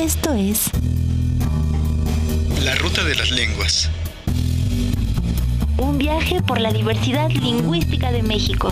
Esto es La Ruta de las Lenguas. Un viaje por la diversidad lingüística de México.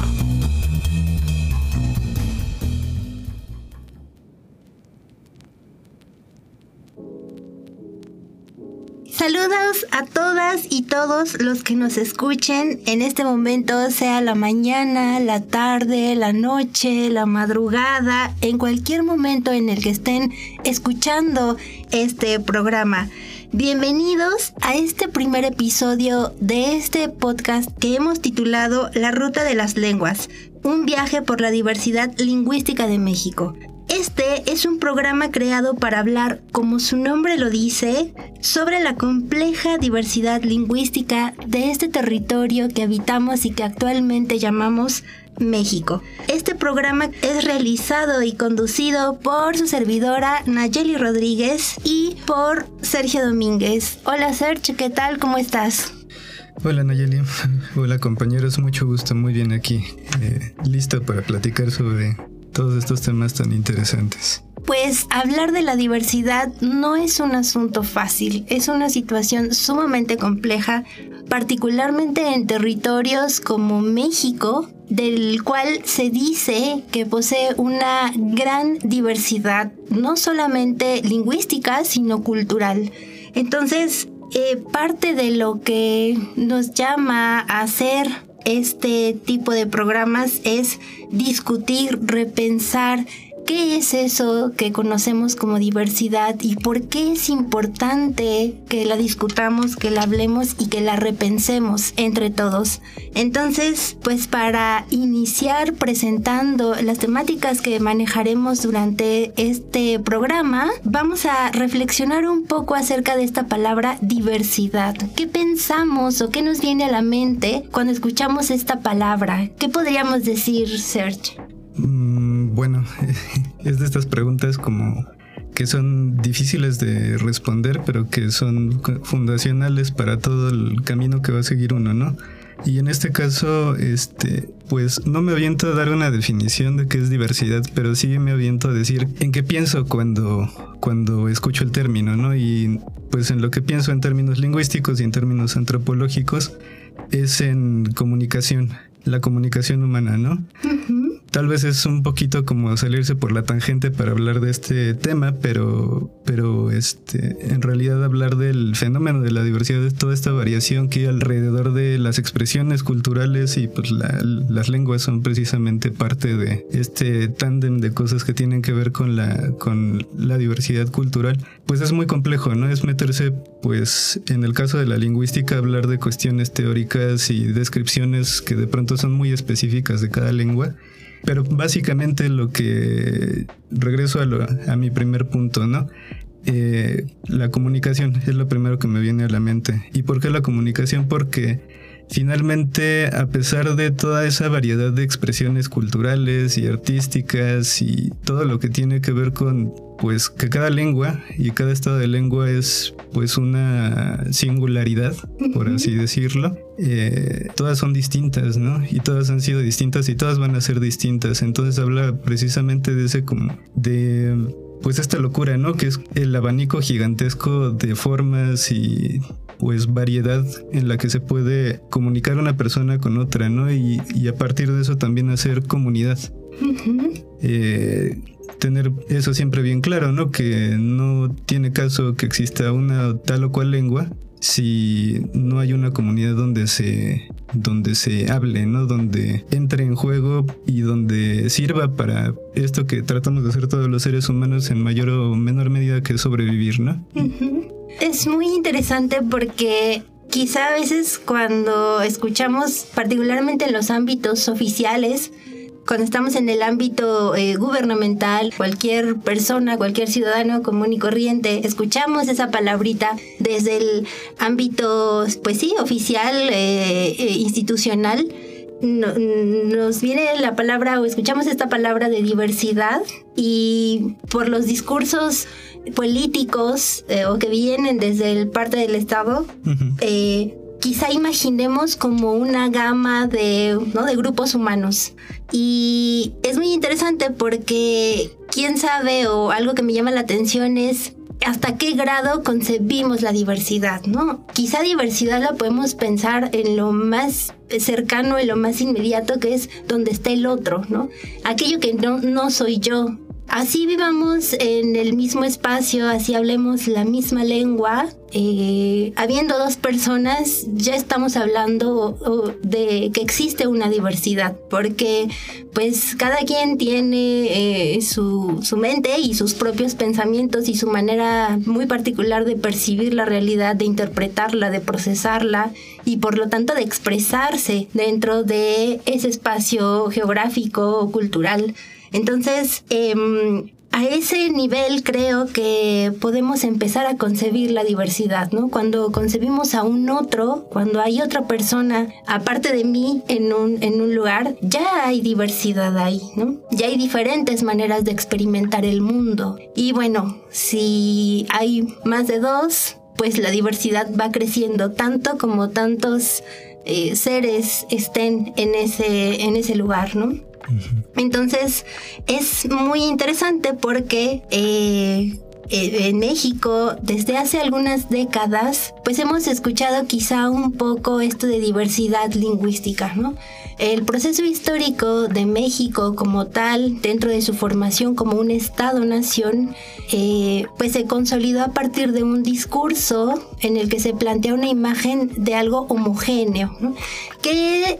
Saludos a todas y todos los que nos escuchen en este momento, sea la mañana, la tarde, la noche, la madrugada, en cualquier momento en el que estén escuchando este programa. Bienvenidos a este primer episodio de este podcast que hemos titulado La Ruta de las Lenguas, un viaje por la diversidad lingüística de México. Este es un programa creado para hablar, como su nombre lo dice, sobre la compleja diversidad lingüística de este territorio que habitamos y que actualmente llamamos México. Este programa es realizado y conducido por su servidora Nayeli Rodríguez y por Sergio Domínguez. Hola Sergio, ¿qué tal? ¿Cómo estás? Hola Nayeli, hola compañeros, mucho gusto, muy bien aquí, listo para platicar sobre todos estos temas tan interesantes. Pues hablar de la diversidad no es un asunto fácil, es una situación sumamente compleja, particularmente en territorios como México, del cual se dice que posee una gran diversidad, no solamente lingüística, sino cultural. Entonces, parte de lo que nos llama a hacer este tipo de programas es discutir, repensar qué es eso que conocemos como diversidad y por qué es importante que la discutamos, que la hablemos y que la repensemos entre todos. Entonces, pues para iniciar presentando las temáticas que manejaremos durante este programa, vamos a reflexionar un poco acerca de esta palabra diversidad. ¿Qué pensamos o qué nos viene a la mente cuando escuchamos esta palabra? ¿Qué podríamos decir, Serge? Bueno, es de estas preguntas como que son difíciles de responder, pero que son fundacionales para todo el camino que va a seguir uno, ¿no? Y en este caso, pues no me aviento a dar una definición de qué es diversidad, pero sí me aviento a decir en qué pienso cuando escucho el término, ¿no? Y pues en lo que pienso en términos lingüísticos y en términos antropológicos es en comunicación, la comunicación humana, ¿no? Uh-huh. Tal vez es un poquito como salirse por la tangente para hablar de este tema, pero en realidad hablar del fenómeno de la diversidad, de toda esta variación que hay alrededor de las expresiones culturales y pues las lenguas son precisamente parte de este tándem de cosas que tienen que ver con la diversidad cultural, pues es muy complejo, ¿no? Es meterse, pues en el caso de la lingüística, hablar de cuestiones teóricas y descripciones que de pronto son muy específicas de cada lengua. Pero básicamente lo que regreso a mi primer punto, ¿no? La comunicación es lo primero que me viene a la mente. ¿Y por qué la comunicación? Porque finalmente, a pesar de toda esa variedad de expresiones culturales y artísticas y todo lo que tiene que ver con, pues, que cada lengua y cada estado de lengua es, pues, una singularidad, por así decirlo, todas son distintas, ¿no? Y todas han sido distintas y todas van a ser distintas. Entonces habla precisamente de ese como pues esta locura, ¿no? Que es el abanico gigantesco de formas y pues variedad en la que se puede comunicar una persona con otra, ¿no? Y a partir de eso también hacer comunidad. Uh-huh. Tener eso siempre bien claro, ¿no? Que no tiene caso que exista una tal o cual lengua si no hay una comunidad donde se hable, ¿no? Donde entre en juego y donde sirva para esto que tratamos de hacer todos los seres humanos en mayor o menor medida, que es sobrevivir, ¿no? Uh-huh. Es muy interesante porque quizá a veces cuando escuchamos, particularmente en los ámbitos oficiales, cuando estamos en el ámbito gubernamental, cualquier persona, cualquier ciudadano común y corriente, escuchamos esa palabrita desde el ámbito, pues sí, oficial, institucional, nos viene la palabra o escuchamos esta palabra de diversidad y por los discursos políticos o que vienen desde el parte del Estado, quizá imaginemos como una gama de grupos humanos. Y es muy interesante porque, quién sabe, o algo que me llama la atención es hasta qué grado concebimos la diversidad, ¿no? Quizá diversidad la podemos pensar en lo más cercano, en lo más inmediato, que es donde está el otro, ¿no? Aquello que no soy yo. Así vivamos en el mismo espacio, así hablemos la misma lengua, habiendo dos personas, ya estamos hablando de que existe una diversidad, porque pues cada quien tiene su mente y sus propios pensamientos y su manera muy particular de percibir la realidad, de interpretarla, de procesarla y por lo tanto de expresarse dentro de ese espacio geográfico o cultural. Entonces, a ese nivel creo que podemos empezar a concebir la diversidad, ¿no? Cuando concebimos a un otro, cuando hay otra persona aparte de mí en un lugar, ya hay diversidad ahí, ¿no? Ya hay diferentes maneras de experimentar el mundo. Y bueno, si hay más de dos, pues la diversidad va creciendo tanto como tantos seres estén en ese lugar, ¿no? Entonces es muy interesante porque en México desde hace algunas décadas pues hemos escuchado quizá un poco esto de diversidad lingüística, ¿no? El proceso histórico de México como tal, dentro de su formación como un Estado-nación, pues se consolidó a partir de un discurso en el que se plantea una imagen de algo homogéneo, ¿no? Que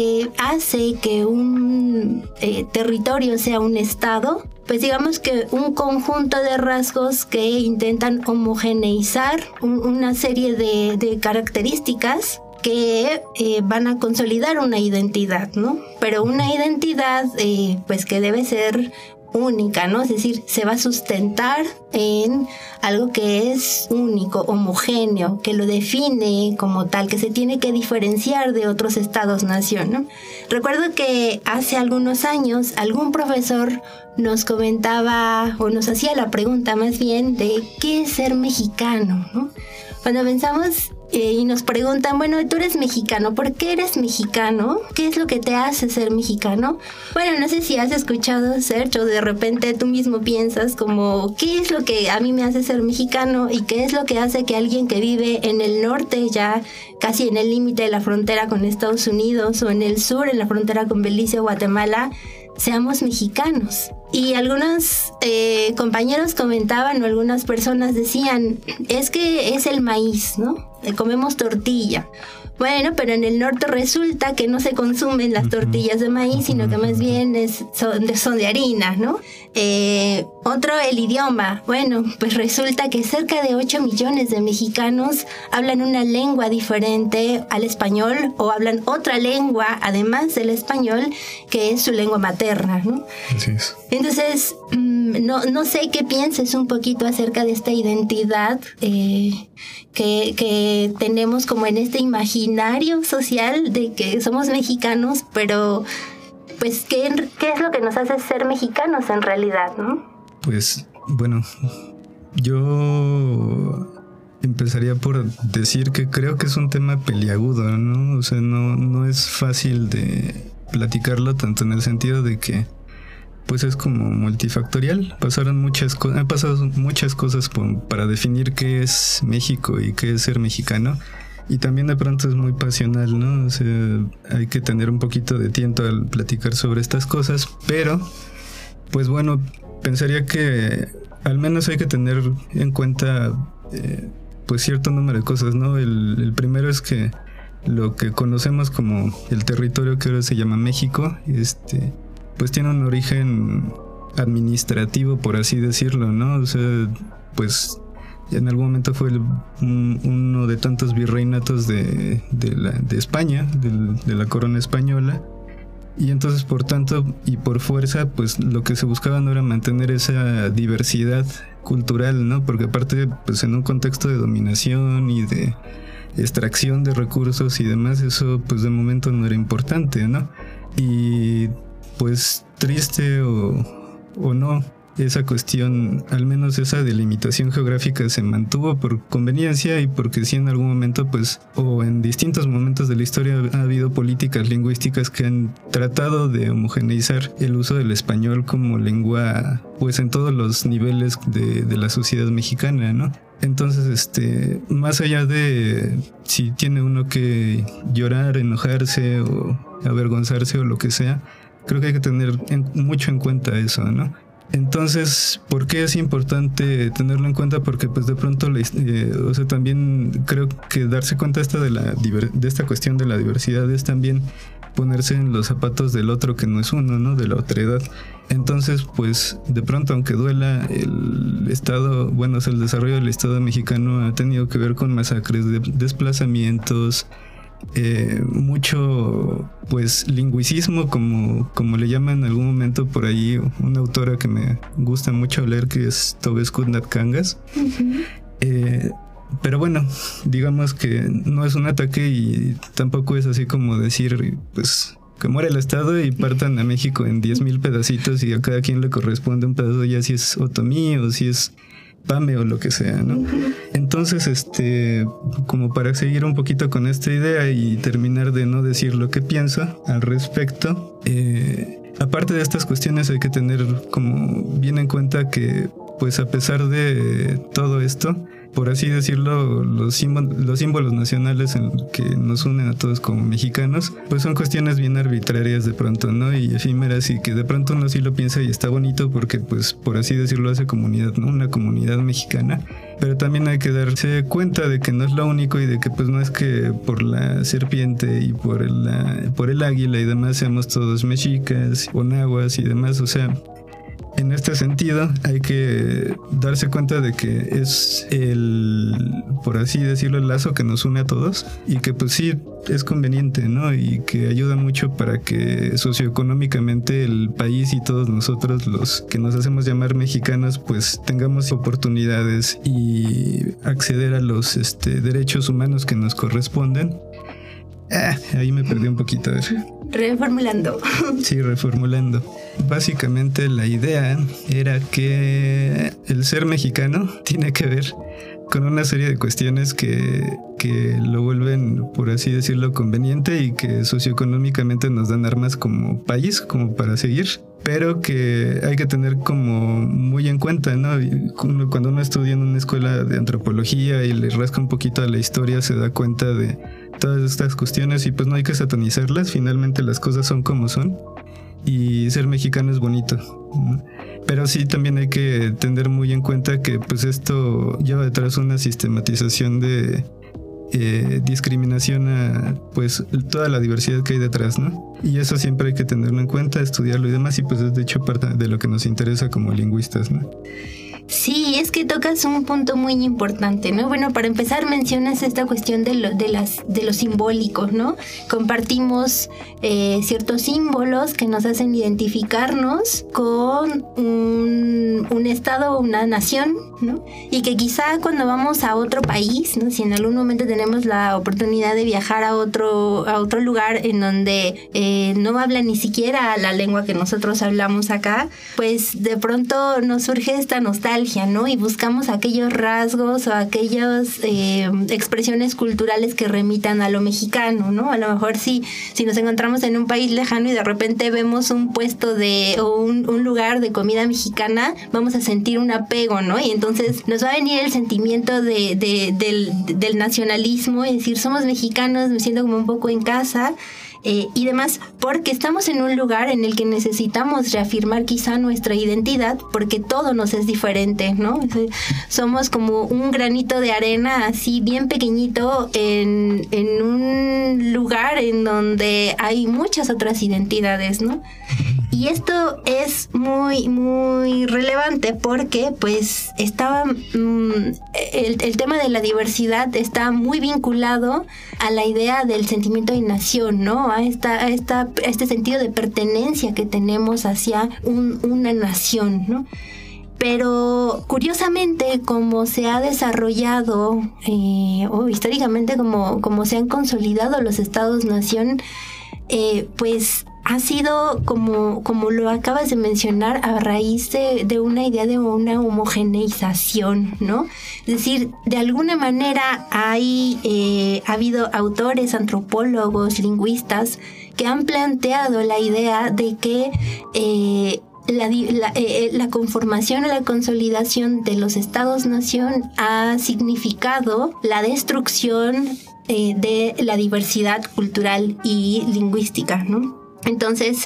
hace que un territorio sea un Estado, pues digamos que un conjunto de rasgos que intentan homogeneizar una serie de características que van a consolidar una identidad, ¿no? Pero una identidad pues que debe ser única, ¿no? Es decir, se va a sustentar en algo que es único, homogéneo, que lo define como tal, que se tiene que diferenciar de otros estados-nación, ¿no? Recuerdo que hace algunos años algún profesor nos comentaba, o nos hacía la pregunta más bien, de ¿qué es ser mexicano?, ¿no? Cuando pensamos y nos preguntan, bueno, tú eres mexicano, ¿por qué eres mexicano? ¿Qué es lo que te hace ser mexicano? Bueno, no sé si has escuchado, Sergio, o de repente tú mismo piensas como, ¿qué es lo que a mí me hace ser mexicano? ¿Y qué es lo que hace que alguien que vive en el norte, ya casi en el límite de la frontera con Estados Unidos, o en el sur, en la frontera con Belice o Guatemala, seamos mexicanos? Y algunos compañeros comentaban, o algunas personas decían, es que es el maíz, ¿no? Comemos tortilla. Bueno, pero en el norte resulta que no se consumen las tortillas de maíz, sino que más bien son de harina, ¿no? Otro, el idioma. Bueno, pues resulta que cerca de 8 millones de mexicanos hablan una lengua diferente al español, o hablan otra lengua, además del español, que es su lengua materna, ¿no? Así es. Entonces, no sé qué pienses un poquito acerca de esta identidad que tenemos como en este imaginario social de que somos mexicanos, pero pues ¿qué es lo que nos hace ser mexicanos en realidad, no? Pues bueno, yo empezaría por decir que creo que es un tema peliagudo, ¿no? O sea, no es fácil de platicarlo, tanto en el sentido de que pues es como multifactorial. Han pasado muchas cosas para definir qué es México y qué es ser mexicano. Y también de pronto es muy pasional, ¿no? O sea, hay que tener un poquito de tiento al platicar sobre estas cosas. Pero, pues bueno, pensaría que al menos hay que tener en cuenta pues cierto número de cosas, ¿no? El primero es que lo que conocemos como el territorio que ahora se llama México, pues tiene un origen administrativo, por así decirlo, ¿no? O sea, pues en algún momento fue uno de tantos virreinatos de España, de la corona española. Y entonces, por tanto y por fuerza, pues lo que se buscaba no era mantener esa diversidad cultural, ¿no? Porque aparte, pues en un contexto de dominación y de extracción de recursos y demás, eso pues de momento no era importante, ¿no? Y pues triste o no, esa cuestión, al menos esa delimitación geográfica se mantuvo por conveniencia y porque sí en algún momento pues, o en distintos momentos de la historia ha habido políticas lingüísticas que han tratado de homogeneizar el uso del español como lengua pues en todos los niveles de la sociedad mexicana, ¿no? Entonces, más allá de si tiene uno que llorar, enojarse o avergonzarse o lo que sea, creo que hay que tener mucho en cuenta eso, ¿no? Entonces, ¿por qué es importante tenerlo en cuenta? Porque pues de pronto, o sea, también creo que darse cuenta de esta cuestión de la diversidad es también ponerse en los zapatos del otro que no es uno, ¿no? De la otredad. Entonces, pues, de pronto, aunque duela, el Estado, bueno, o sea, el desarrollo del Estado mexicano ha tenido que ver con masacres, desplazamientos, mucho, pues, lingüicismo, como le llaman en algún momento por ahí una autora que me gusta mucho leer, que es Tobescu Nat-Kangas. Pero bueno, digamos que no es un ataque y tampoco es así como decir, pues, que muere el Estado y partan a México en 10,000 pedacitos y a cada quien le corresponde un pedazo, ya si es otomí o si es pame o lo que sea, ¿no? Entonces, como para seguir un poquito con esta idea y terminar de no decir lo que pienso al respecto, aparte de estas cuestiones hay que tener como bien en cuenta que, pues, a pesar de todo esto, por así decirlo, los símbolos nacionales que nos unen a todos como mexicanos, pues son cuestiones bien arbitrarias de pronto, ¿no? Y efímeras, y que de pronto uno sí lo piensa y está bonito porque, pues, por así decirlo, hace comunidad, ¿no? Una comunidad mexicana. Pero también hay que darse cuenta de que no es lo único y de que, pues, no es que por la serpiente y por el águila y demás seamos todos mexicas o nahuas y demás, o sea, en este sentido hay que darse cuenta de que es por así decirlo, el lazo que nos une a todos y que pues sí es conveniente, ¿no? Y que ayuda mucho para que socioeconómicamente el país y todos nosotros, los que nos hacemos llamar mexicanos, pues tengamos oportunidades y acceder a los derechos humanos que nos corresponden. Ahí me perdí un poquito. Reformulando. Sí, reformulando. Básicamente la idea era que el ser mexicano tiene que ver con una serie de cuestiones que lo vuelven, por así decirlo, conveniente y que socioeconómicamente nos dan armas como país, como para seguir, pero que hay que tener como muy en cuenta, ¿no? Cuando uno estudia en una escuela de antropología y le rasca un poquito a la historia, se da cuenta de todas estas cuestiones y pues no hay que satanizarlas, finalmente las cosas son como son y ser mexicano es bonito, ¿no? Pero sí también hay que tener muy en cuenta que pues esto lleva detrás una sistematización de discriminación a pues toda la diversidad que hay detrás, ¿no? Y eso siempre hay que tenerlo en cuenta, estudiarlo y demás, y pues es de hecho parte de lo que nos interesa como lingüistas, ¿no? Sí, es que tocas un punto muy importante, ¿no? Bueno, para empezar mencionas esta cuestión de lo simbólico, ¿no? Compartimos ciertos símbolos que nos hacen identificarnos con un estado o una nación, ¿no? Y que quizá cuando vamos a otro país, ¿no? Si en algún momento tenemos la oportunidad de viajar a otro lugar en donde no hablan ni siquiera la lengua que nosotros hablamos acá, pues de pronto nos surge esta nostalgia, ¿no? Y buscamos aquellos rasgos o aquellas expresiones culturales que remitan a lo mexicano, ¿no? A lo mejor si nos encontramos en un país lejano y de repente vemos un puesto o un lugar de comida mexicana, vamos a sentir un apego, ¿no? Y entonces nos va a venir el sentimiento del nacionalismo y decir, somos mexicanos, me siento como un poco en casa. Y demás, porque estamos en un lugar en el que necesitamos reafirmar quizá nuestra identidad, porque todo nos es diferente, ¿no? Somos como un granito de arena así bien pequeñito en un lugar en donde hay muchas otras identidades, ¿no? Y esto es muy, muy relevante porque pues estaba el tema de la diversidad está muy vinculado a la idea del sentimiento de nación, ¿no? A este sentido de pertenencia que tenemos hacia una nación, ¿no? Pero curiosamente, como se ha desarrollado o históricamente como se han consolidado los estados-nación, pues ha sido, como lo acabas de mencionar, a raíz de una idea de una homogeneización, ¿no? Es decir, de alguna manera ha habido autores, antropólogos, lingüistas que han planteado la idea de que la conformación o la consolidación de los estados-nación ha significado la destrucción de la diversidad cultural y lingüística, ¿no? Entonces,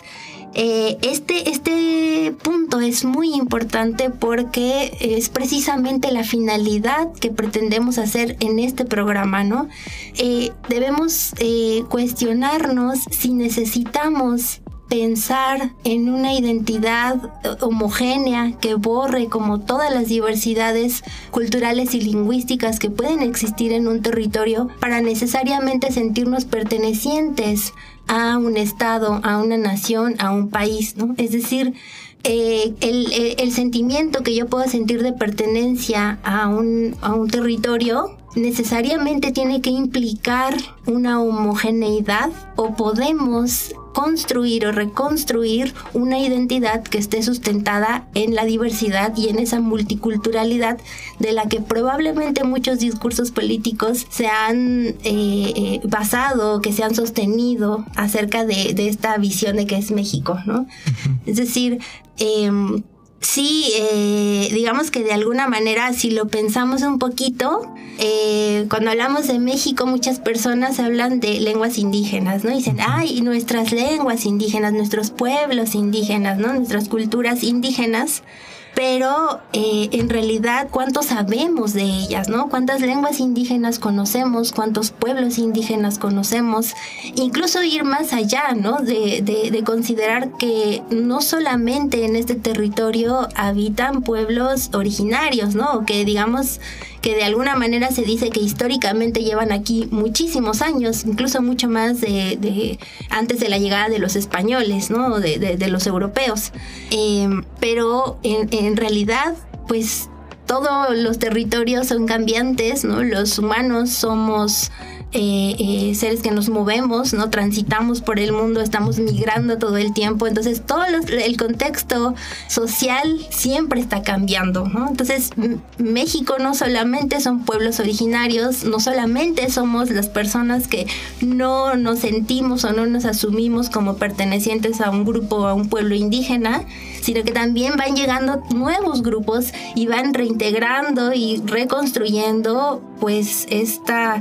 este punto es muy importante porque es precisamente la finalidad que pretendemos hacer en este programa, ¿no? Debemos cuestionarnos si necesitamos pensar en una identidad homogénea que borre como todas las diversidades culturales y lingüísticas que pueden existir en un territorio para necesariamente sentirnos pertenecientes a un estado, a una nación, a un país, ¿no? Es decir, el sentimiento que yo puedo sentir de pertenencia a un territorio necesariamente tiene que implicar una homogeneidad, o podemos construir o reconstruir una identidad que esté sustentada en la diversidad y en esa multiculturalidad de la que probablemente muchos discursos políticos se han basado, que se han sostenido acerca de esta visión de que es México, ¿no? Uh-huh. Es decir, sí, digamos que de alguna manera, si lo pensamos un poquito, cuando hablamos de México, muchas personas hablan de lenguas indígenas, ¿no? Dicen, ay, nuestras lenguas indígenas, nuestros pueblos indígenas, ¿no? Nuestras culturas indígenas. Pero en realidad, ¿cuánto sabemos de ellas, no? ¿Cuántas lenguas indígenas conocemos? ¿Cuántos pueblos indígenas conocemos? Incluso ir más allá, ¿no? De considerar que no solamente en este territorio habitan pueblos originarios, ¿no? Que digamos que de alguna manera se dice que históricamente llevan aquí muchísimos años, incluso mucho más de antes de la llegada de los españoles, ¿no? De los europeos. Pero en realidad, pues todos los territorios son cambiantes, ¿no? Los humanos somos seres que nos movemos, ¿no? Transitamos por el mundo, estamos migrando todo el tiempo, entonces todo el contexto social siempre está cambiando, ¿no? Entonces México no solamente son pueblos originarios, no solamente somos las personas que no nos sentimos o no nos asumimos como pertenecientes a un grupo o a un pueblo indígena, sino que también van llegando nuevos grupos y van reintegrando y reconstruyendo pues esta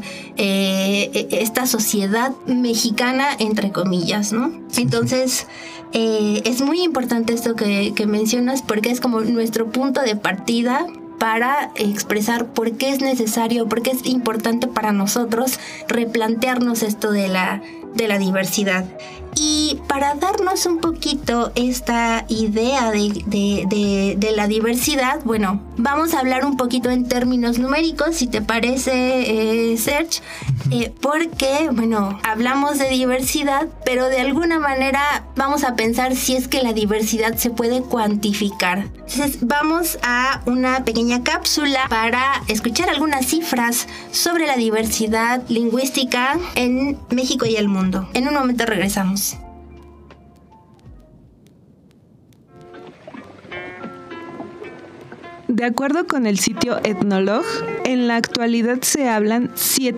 sociedad mexicana, entre comillas, ¿no? Entonces, es muy importante esto que mencionas, porque es como nuestro punto de partida para expresar por qué es necesario, por qué es importante para nosotros replantearnos esto de la diversidad. Y para darnos un poquito esta idea de la diversidad, bueno, vamos a hablar un poquito en términos numéricos, si te parece, Serge, porque, bueno, hablamos de diversidad, pero de alguna manera vamos a pensar si es que la diversidad se puede cuantificar. Entonces, vamos a una pequeña cápsula para escuchar algunas cifras sobre la diversidad lingüística en México y el mundo. En un momento regresamos. De acuerdo con el sitio Ethnologue, en la actualidad se hablan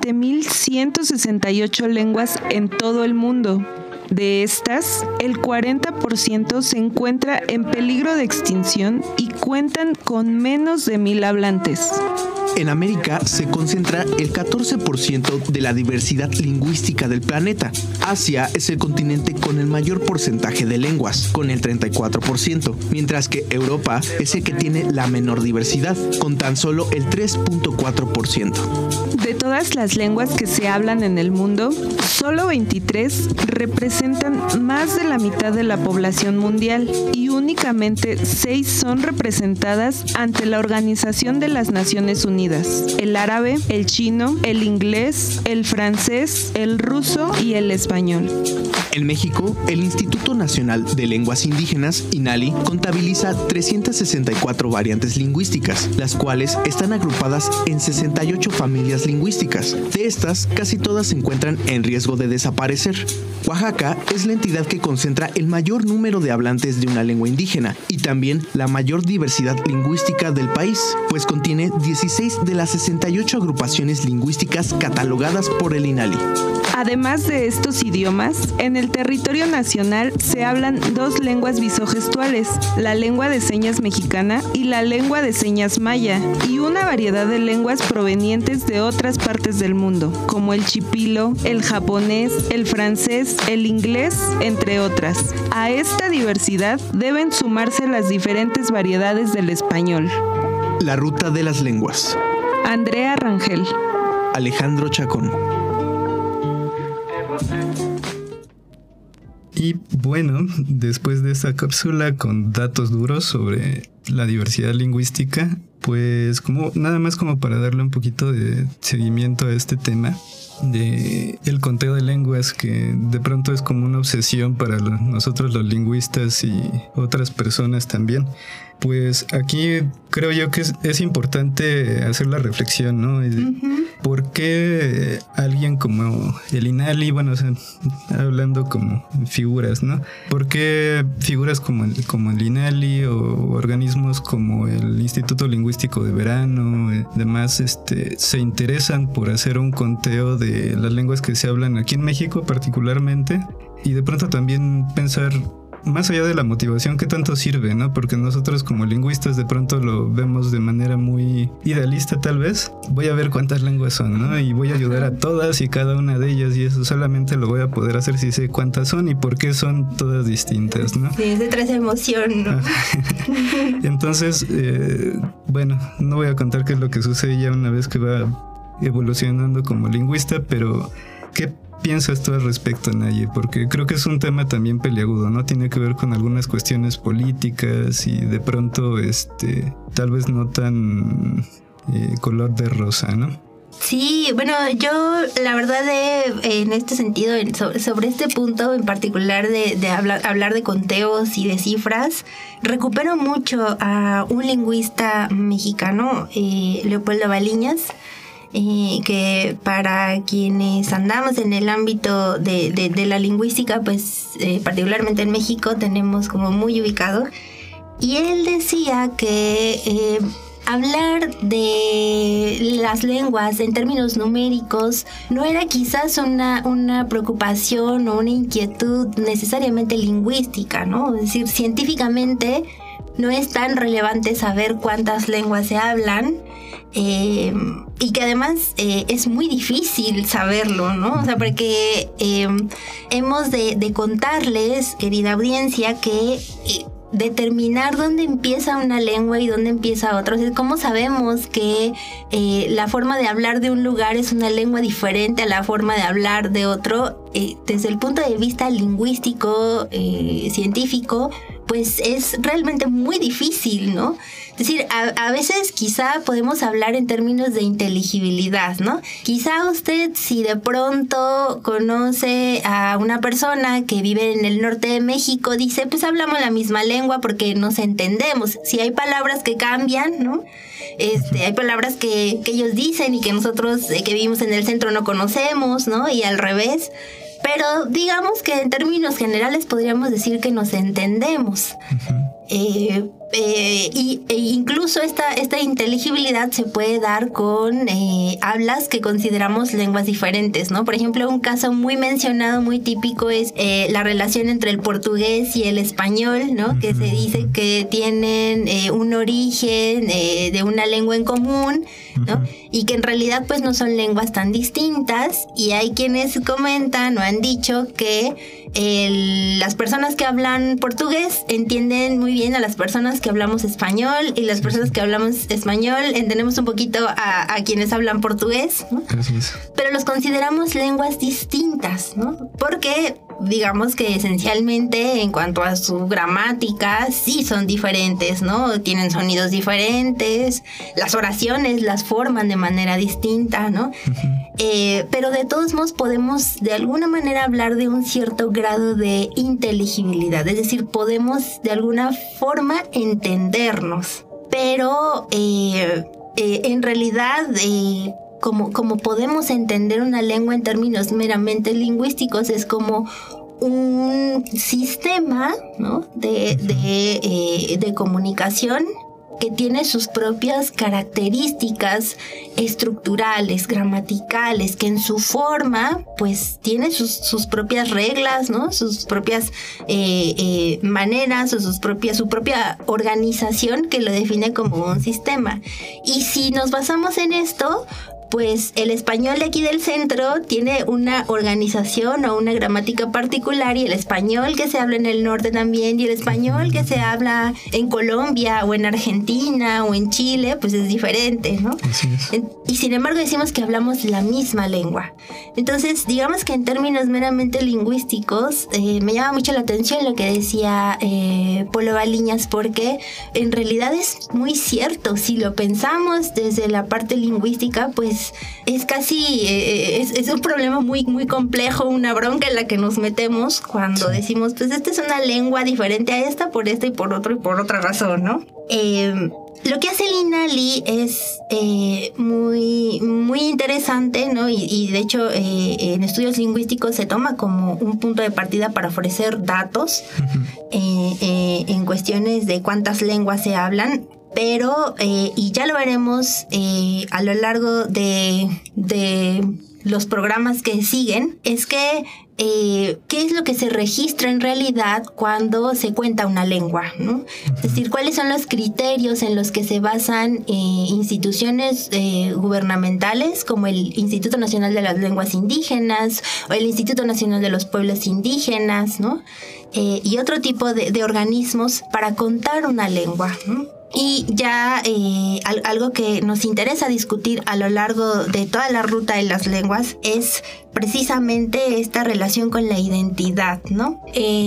7,168 lenguas en todo el mundo. De estas, el 40% se encuentra en peligro de extinción y cuentan con menos de 1,000 hablantes. En América se concentra el 14% de la diversidad lingüística del planeta. Asia es el continente con el mayor porcentaje de lenguas, con el 34%, mientras que Europa es el que tiene la menor diversidad, con tan solo el 3.4%. De todas las lenguas que se hablan en el mundo, solo 23 representan más de la mitad de la población mundial y únicamente 6 son representadas ante la Organización de las Naciones Unidas Unidas: el árabe, el chino, el inglés, el francés, el ruso y el español. En México, el Instituto Nacional de Lenguas Indígenas, INALI, contabiliza 364 variantes lingüísticas, las cuales están agrupadas en 68 familias lingüísticas. De estas, casi todas se encuentran en riesgo de desaparecer. Oaxaca es la entidad que concentra el mayor número de hablantes de una lengua indígena y también la mayor diversidad lingüística del país, pues contiene 16 de las 68 agrupaciones lingüísticas catalogadas por el INALI. Además de estos idiomas, en el territorio nacional se hablan 2 lenguas visogestuales, la lengua de señas mexicana y la lengua de señas maya, y una variedad de lenguas provenientes de otras partes del mundo, como el chipilo, el japonés, el francés, el inglés, entre otras. A esta diversidad deben sumarse las diferentes variedades del español. La ruta de las lenguas. Andrea Rangel. Alejandro Chacón. Y bueno, después de esta cápsula con datos duros sobre la diversidad lingüística, pues nada más como para darle un poquito de seguimiento a este tema de el conteo de lenguas, que de pronto es como una obsesión para nosotros los lingüistas y otras personas también. Pues aquí creo yo que es importante hacer la reflexión, ¿no? ¿Por qué alguien como el INALI, bueno, o sea, hablando como figuras, ¿no? ¿Por qué figuras como el INALI o organismos como el Instituto Lingüístico de Verano, demás, se interesan por hacer un conteo de las lenguas que se hablan aquí en México particularmente? Y de pronto también pensar, más allá de la motivación, ¿qué tanto sirve, no? Porque nosotros como lingüistas de pronto lo vemos de manera muy idealista tal vez. Voy a ver cuántas lenguas son, ¿no? Y voy a ayudar a todas y cada una de ellas, y eso solamente lo voy a poder hacer si sé cuántas son y por qué son todas distintas, ¿no? Sí, es detrás de emoción, ¿no? Entonces, bueno, no voy a contar qué es lo que sucede ya una vez que va evolucionando como lingüista, pero ¿qué piensas tú al respecto, Naye? Porque creo que es un tema también peliagudo, ¿no? Tiene que ver con algunas cuestiones políticas y de pronto tal vez no tan color de rosa, ¿no? Sí, bueno, yo la verdad en este sentido, sobre este punto en particular de hablar de conteos y de cifras, recupero mucho a un lingüista mexicano, Leopoldo Baliñas, que para quienes andamos en el ámbito de la lingüística, pues particularmente en México tenemos como muy ubicado, y él decía que hablar de las lenguas en términos numéricos no era quizás una preocupación o una inquietud necesariamente lingüística, ¿no? Es decir, científicamente no es tan relevante saber cuántas lenguas se hablan, y que además es muy difícil saberlo, ¿no? O sea, porque hemos de contarles, querida audiencia, que determinar dónde empieza una lengua y dónde empieza otra. O sea, ¿cómo sabemos que la forma de hablar de un lugar es una lengua diferente a la forma de hablar de otro? Desde el punto de vista lingüístico, científico, pues es realmente muy difícil, ¿no? Es decir, a veces quizá podemos hablar en términos de inteligibilidad, ¿no? Quizá usted, si de pronto conoce a una persona que vive en el norte de México, dice, pues hablamos la misma lengua porque nos entendemos. Si hay palabras que cambian, ¿no? Hay palabras que ellos dicen y que nosotros que vivimos en el centro no conocemos, ¿no? Y al revés. Pero digamos que en términos generales podríamos decir que nos entendemos. Incluso esta inteligibilidad se puede dar con hablas que consideramos lenguas diferentes, ¿no? Por ejemplo, un caso muy mencionado, muy típico es la relación entre el portugués y el español, ¿no? Que se dice que tienen un origen de una lengua en común, ¿no? Y que en realidad pues no son lenguas tan distintas, y hay quienes comentan o han dicho que las personas que hablan portugués entienden muy bien a las personas que hablamos español, y las personas que hablamos español entendemos un poquito a quienes hablan portugués, ¿no? Así es. Pero los consideramos lenguas distintas, ¿no? Porque digamos que esencialmente en cuanto a su gramática sí son diferentes, ¿no? Tienen sonidos diferentes, las oraciones las forman de manera distinta, ¿no? Pero de todos modos podemos de alguna manera hablar de un cierto grado de inteligibilidad, es decir, podemos de alguna forma entendernos, pero en realidad como podemos entender una lengua en términos meramente lingüísticos, es como un sistema, ¿no? de comunicación que tiene sus propias características estructurales, gramaticales, que en su forma pues tiene sus propias reglas, ¿no? Sus propias maneras o su propia organización que lo define como un sistema. Y si nos basamos en esto, pues el español de aquí del centro tiene una organización o una gramática particular, y el español que se habla en el norte también, y el español que se habla en Colombia o en Argentina o en Chile, pues es diferente, ¿no? Y sin embargo decimos que hablamos la misma lengua. Entonces, digamos que en términos meramente lingüísticos, me llama mucho la atención lo que decía Polo Baliñas, porque en realidad es muy cierto. Si lo pensamos desde la parte lingüística, pues es casi, es un problema muy, muy complejo, una bronca en la que nos metemos cuando decimos, pues esta es una lengua diferente a esta por esta y por otro y por otra razón, ¿no? Lo que hace el INALI es muy, muy interesante, ¿no? Y de hecho en estudios lingüísticos se toma como un punto de partida para ofrecer datos en cuestiones de cuántas lenguas se hablan. Pero, y ya lo veremos a lo largo de los programas que siguen, es que qué es lo que se registra en realidad cuando se cuenta una lengua, ¿no? Es decir, cuáles son los criterios en los que se basan instituciones gubernamentales como el Instituto Nacional de las Lenguas Indígenas o el Instituto Nacional de los Pueblos Indígenas, ¿no? Y otro tipo de organismos para contar una lengua, ¿no? Y ya algo que nos interesa discutir a lo largo de toda la ruta de las lenguas es precisamente esta relación con la identidad, ¿no?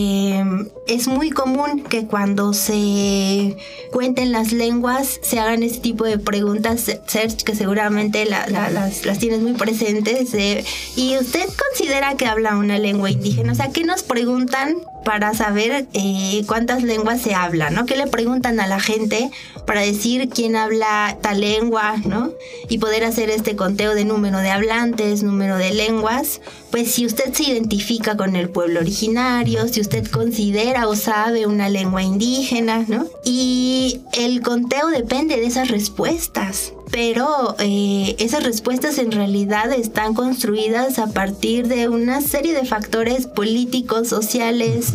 Es muy común que cuando se cuenten las lenguas se hagan este tipo de preguntas, Serge, que seguramente las tienes muy presentes. ¿Y usted considera que habla una lengua indígena? O sea, ¿qué nos preguntan para saber cuántas lenguas se hablan, ¿no? ¿Qué le preguntan a la gente para decir quién habla tal lengua, ¿no? Y poder hacer este conteo de número de hablantes, número de lenguas. Pues si usted se identifica con el pueblo originario, si usted considera o sabe una lengua indígena, ¿no? Y el conteo depende de esas respuestas. Pero esas respuestas en realidad están construidas a partir de una serie de factores políticos, sociales,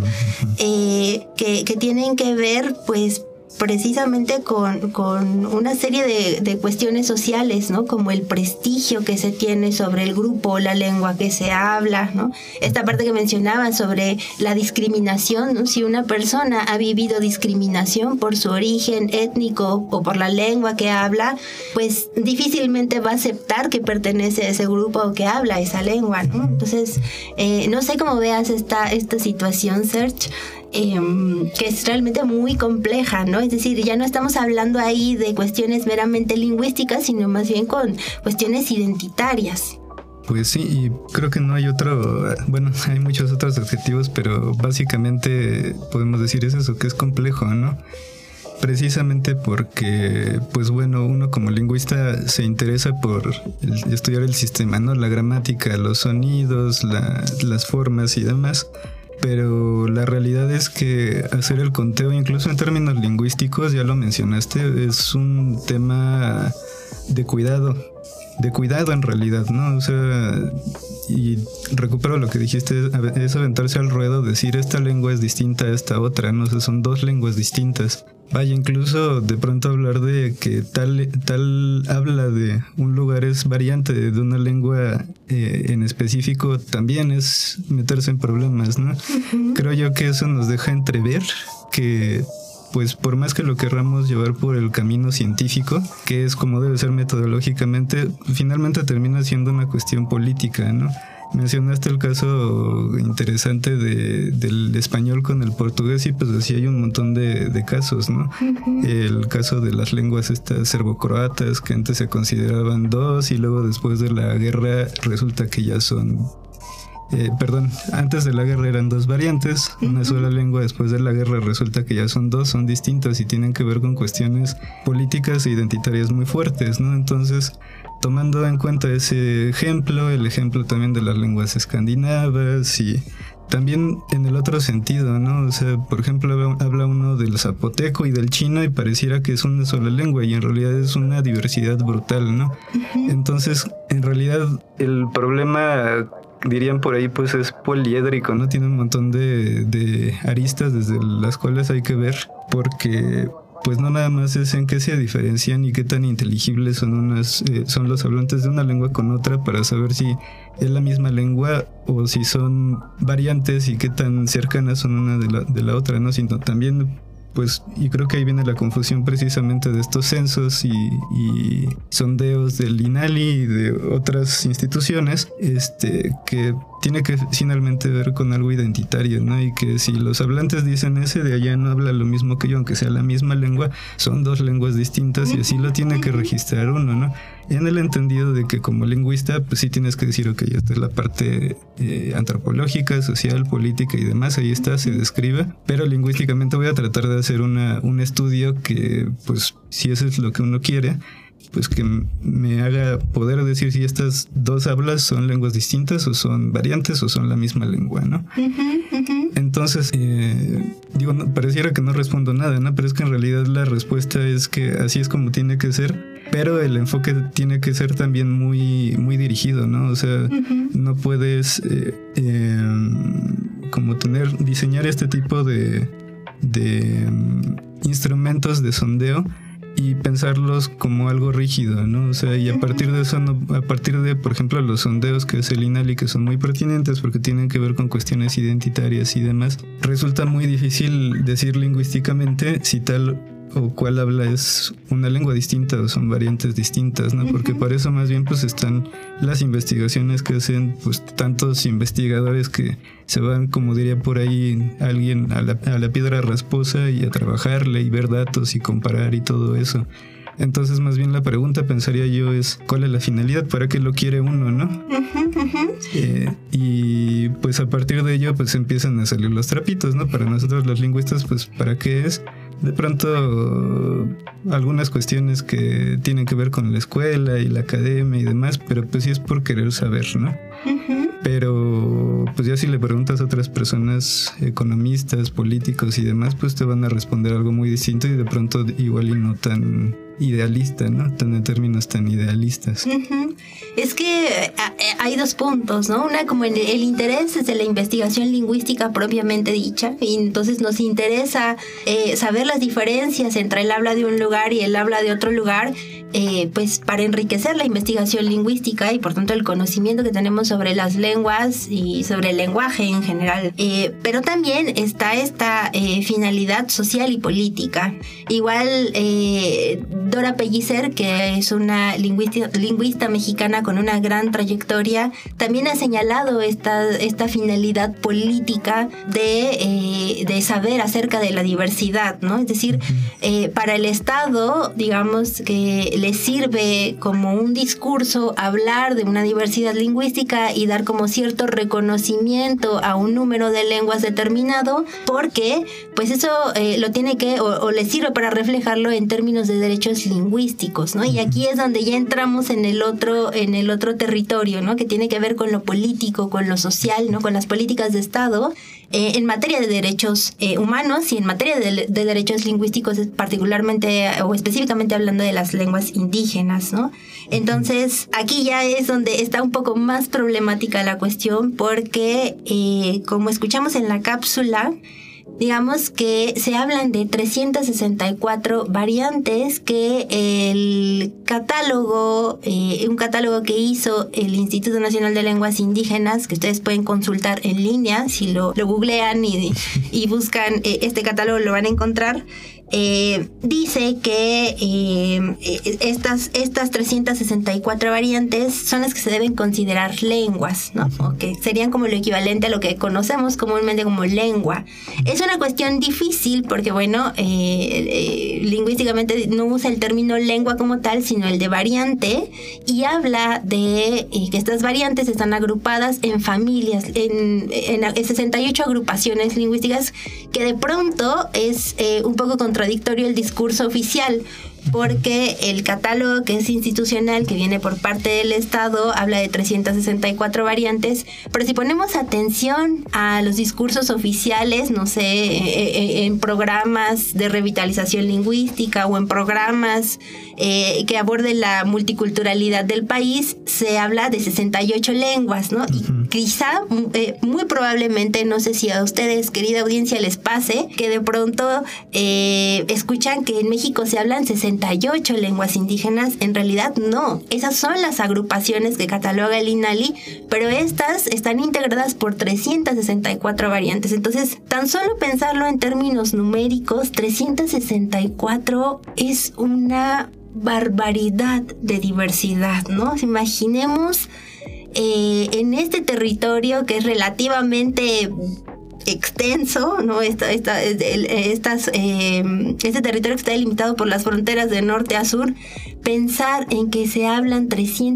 que tienen que ver, pues, precisamente con una serie de cuestiones sociales, ¿no? Como el prestigio que se tiene sobre el grupo o la lengua que se habla, ¿no? Esta parte que mencionaba sobre la discriminación, ¿no? Si una persona ha vivido discriminación por su origen étnico o por la lengua que habla, pues difícilmente va a aceptar que pertenece a ese grupo o que habla esa lengua, ¿no? Entonces, no sé cómo veas esta situación, Serge, que es realmente muy compleja, ¿no? Es decir, ya no estamos hablando ahí de cuestiones meramente lingüísticas, sino más bien con cuestiones identitarias. Pues sí, y creo que no hay bueno, hay muchos otros adjetivos, pero básicamente podemos decir eso, que es complejo, ¿no? Precisamente porque, pues bueno, uno como lingüista se interesa por estudiar el sistema, ¿no? La gramática, los sonidos, las formas y demás. Pero la realidad es que hacer el conteo, incluso en términos lingüísticos, ya lo mencionaste, es un tema de cuidado en realidad, ¿no? O sea, y recupero lo que dijiste, es aventarse al ruedo, decir esta lengua es distinta a esta otra, ¿no? O sea, son dos lenguas distintas. Vaya, incluso de pronto hablar de que tal habla de un lugar es variante de una lengua en específico, también es meterse en problemas, ¿no? Uh-huh. Creo yo que eso nos deja entrever que, pues por más que lo querramos llevar por el camino científico, que es como debe ser metodológicamente, finalmente termina siendo una cuestión política, ¿no? Mencionaste el caso interesante del español con el portugués y pues así hay un montón de casos, ¿no? El caso de las lenguas estas serbocroatas que antes se consideraban dos y luego después de la guerra resulta que ya son... antes de la guerra eran dos variantes, una sola lengua. Después de la guerra resulta que ya son dos, son distintas y tienen que ver con cuestiones políticas e identitarias muy fuertes, ¿no? Entonces, tomando en cuenta ese ejemplo, el ejemplo también de las lenguas escandinavas y también en el otro sentido, ¿no? O sea, por ejemplo, habla uno del zapoteco y del chino y pareciera que es una sola lengua y en realidad es una diversidad brutal, ¿no? Entonces, en realidad, el problema, dirían por ahí, pues es poliédrico, ¿no? Tiene un montón de aristas desde las cuales hay que ver, porque pues no nada más es en qué se diferencian y qué tan inteligibles son los hablantes de una lengua con otra para saber si es la misma lengua o si son variantes y qué tan cercanas son una de la otra, ¿no? Sino también, pues, y creo que ahí viene la confusión precisamente de estos censos y sondeos del INALI y de otras instituciones, que tiene que finalmente ver con algo identitario, ¿no? Y que si los hablantes dicen ese de allá no habla lo mismo que yo, aunque sea la misma lengua, son dos lenguas distintas y así lo tiene que registrar uno, ¿no? En el entendido de que como lingüista, pues sí tienes que decir, ok, esta es la parte antropológica, social, política y demás, ahí está, se describe, pero lingüísticamente voy a tratar de hacer un estudio que, pues, si eso es lo que uno quiere, pues que me haga poder decir si estas dos hablas son lenguas distintas o son variantes o son la misma lengua, ¿no? Entonces, no, pareciera que no respondo nada, ¿no? Pero es que en realidad la respuesta es que así es como tiene que ser, pero el enfoque tiene que ser también muy, muy dirigido, ¿no? O sea, no puedes diseñar este tipo de instrumentos de sondeo y pensarlos como algo rígido, ¿no? O sea, y a partir de eso, a partir de, por ejemplo, los sondeos que es el INALI, que son muy pertinentes porque tienen que ver con cuestiones identitarias y demás, resulta muy difícil decir lingüísticamente si tal o cuál habla es una lengua distinta o son variantes distintas, ¿no? Porque para eso más bien pues están las investigaciones que hacen pues tantos investigadores que se van, como diría por ahí alguien, a la piedra rasposa y a trabajarle y ver datos y comparar y todo eso. Entonces más bien la pregunta, pensaría yo, es ¿cuál es la finalidad? ¿Para qué lo quiere uno, no? Y pues a partir de ello pues empiezan a salir los trapitos, ¿no? Para nosotros los lingüistas, pues ¿para qué es? De pronto algunas cuestiones que tienen que ver con la escuela y la academia y demás, pero pues sí es por querer saber, ¿no? Pero pues ya si le preguntas a otras personas, economistas, políticos y demás, pues te van a responder algo muy distinto y de pronto igual y no tan idealista, ¿no? En términos tan idealistas. Es que hay dos puntos, ¿no? Una, como el interés es de la investigación lingüística propiamente dicha, y entonces nos interesa saber las diferencias entre el habla de un lugar y el habla de otro lugar, pues para enriquecer la investigación lingüística y por tanto el conocimiento que tenemos sobre las lenguas y sobre el lenguaje en general. Pero también está esta finalidad social y política. Igual Dora Pellicer, que es una lingüista mexicana con una gran trayectoria, también ha señalado esta finalidad política de saber acerca de la diversidad, ¿no? Es decir, para el Estado, digamos que le sirve como un discurso hablar de una diversidad lingüística y dar como cierto reconocimiento a un número de lenguas determinado, porque pues eso lo tiene que, o le sirve para reflejarlo en términos de derechos lingüísticos, ¿no? Y aquí es donde ya entramos en el otro territorio, ¿no? Que tiene que ver con lo político, con lo social, ¿no? Con las políticas de Estado en materia de derechos humanos y en materia de derechos lingüísticos, particularmente o específicamente hablando de las lenguas indígenas, ¿no? Entonces, aquí ya es donde está un poco más problemática la cuestión, porque como escuchamos en la cápsula, digamos que se hablan de 364 variantes que el catálogo, un catálogo que hizo el Instituto Nacional de Lenguas Indígenas, que ustedes pueden consultar en línea, si lo googlean y buscan este catálogo lo van a encontrar, dice que estas 364 variantes son las que se deben considerar lenguas, ¿no? O que serían como lo equivalente a lo que conocemos comúnmente como lengua. Es una cuestión difícil porque, bueno, lingüísticamente no usa el término lengua como tal, sino el de variante, y habla de que estas variantes están agrupadas en familias, en 68 agrupaciones lingüísticas, que de pronto es un poco contradictorio el discurso oficial, porque el catálogo que es institucional, que viene por parte del Estado, habla de 364 variantes, pero si ponemos atención a los discursos oficiales, no sé, en programas de revitalización lingüística o en programas que aborden la multiculturalidad del país, se habla de 68 lenguas, ¿no? Y quizá, muy probablemente, no sé si a ustedes, querida audiencia, les pase que de pronto escuchan que en México se hablan 68 lenguas indígenas. En realidad no, esas son las agrupaciones que cataloga el INALI, pero estas están integradas por 364 variantes. Entonces, tan solo pensarlo en términos numéricos, 364 es una barbaridad de diversidad, ¿no? Imaginemos en este territorio que es relativamente extenso, ¿no? Este territorio que está delimitado por las fronteras de norte a sur, pensar en que se hablan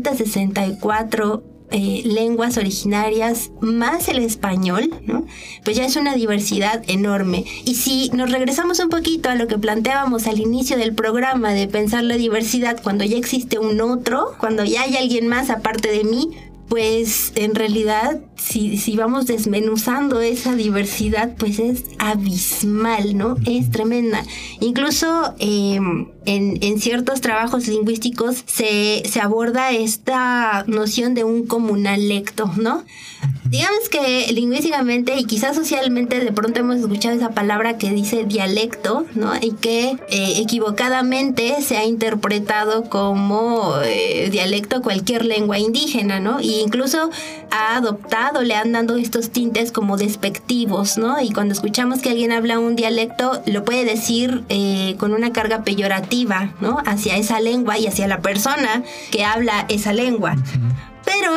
364 lenguas originarias más el español, ¿no? Pues ya es una diversidad enorme. Y si nos regresamos un poquito a lo que planteábamos al inicio del programa de pensar la diversidad cuando ya existe un otro, cuando ya hay alguien más aparte de mí, pues en realidad si vamos desmenuzando esa diversidad, pues es abismal, ¿no? Es tremenda. Incluso en ciertos trabajos lingüísticos se aborda esta noción de un comunalecto, ¿no? Digamos que lingüísticamente y quizás socialmente de pronto hemos escuchado esa palabra que dice dialecto, ¿no? Y que equivocadamente se ha interpretado como dialecto cualquier lengua indígena, ¿no? Y incluso le han dado estos tintes como despectivos, ¿no? Y cuando escuchamos que alguien habla un dialecto, lo puede decir con una carga peyorativa, ¿no? Hacia esa lengua y hacia la persona que habla esa lengua. Pero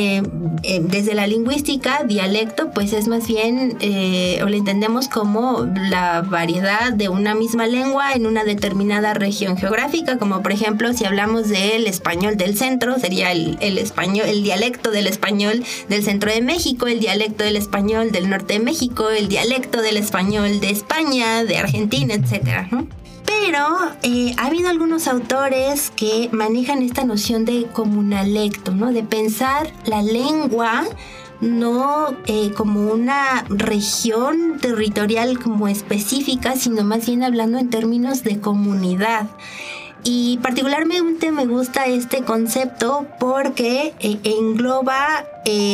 desde la lingüística, dialecto, pues es más bien, o lo entendemos como la variedad de una misma lengua en una determinada región geográfica, como por ejemplo, si hablamos del español del centro, sería el dialecto del español del centro de México, el dialecto del español del norte de México, el dialecto del español de España, de Argentina, etcétera, ¿no? Pero ha habido algunos autores que manejan esta noción de comunalecto, ¿no? De pensar la lengua no como una región territorial como específica, sino más bien hablando en términos de comunidad. Y particularmente me gusta este concepto porque engloba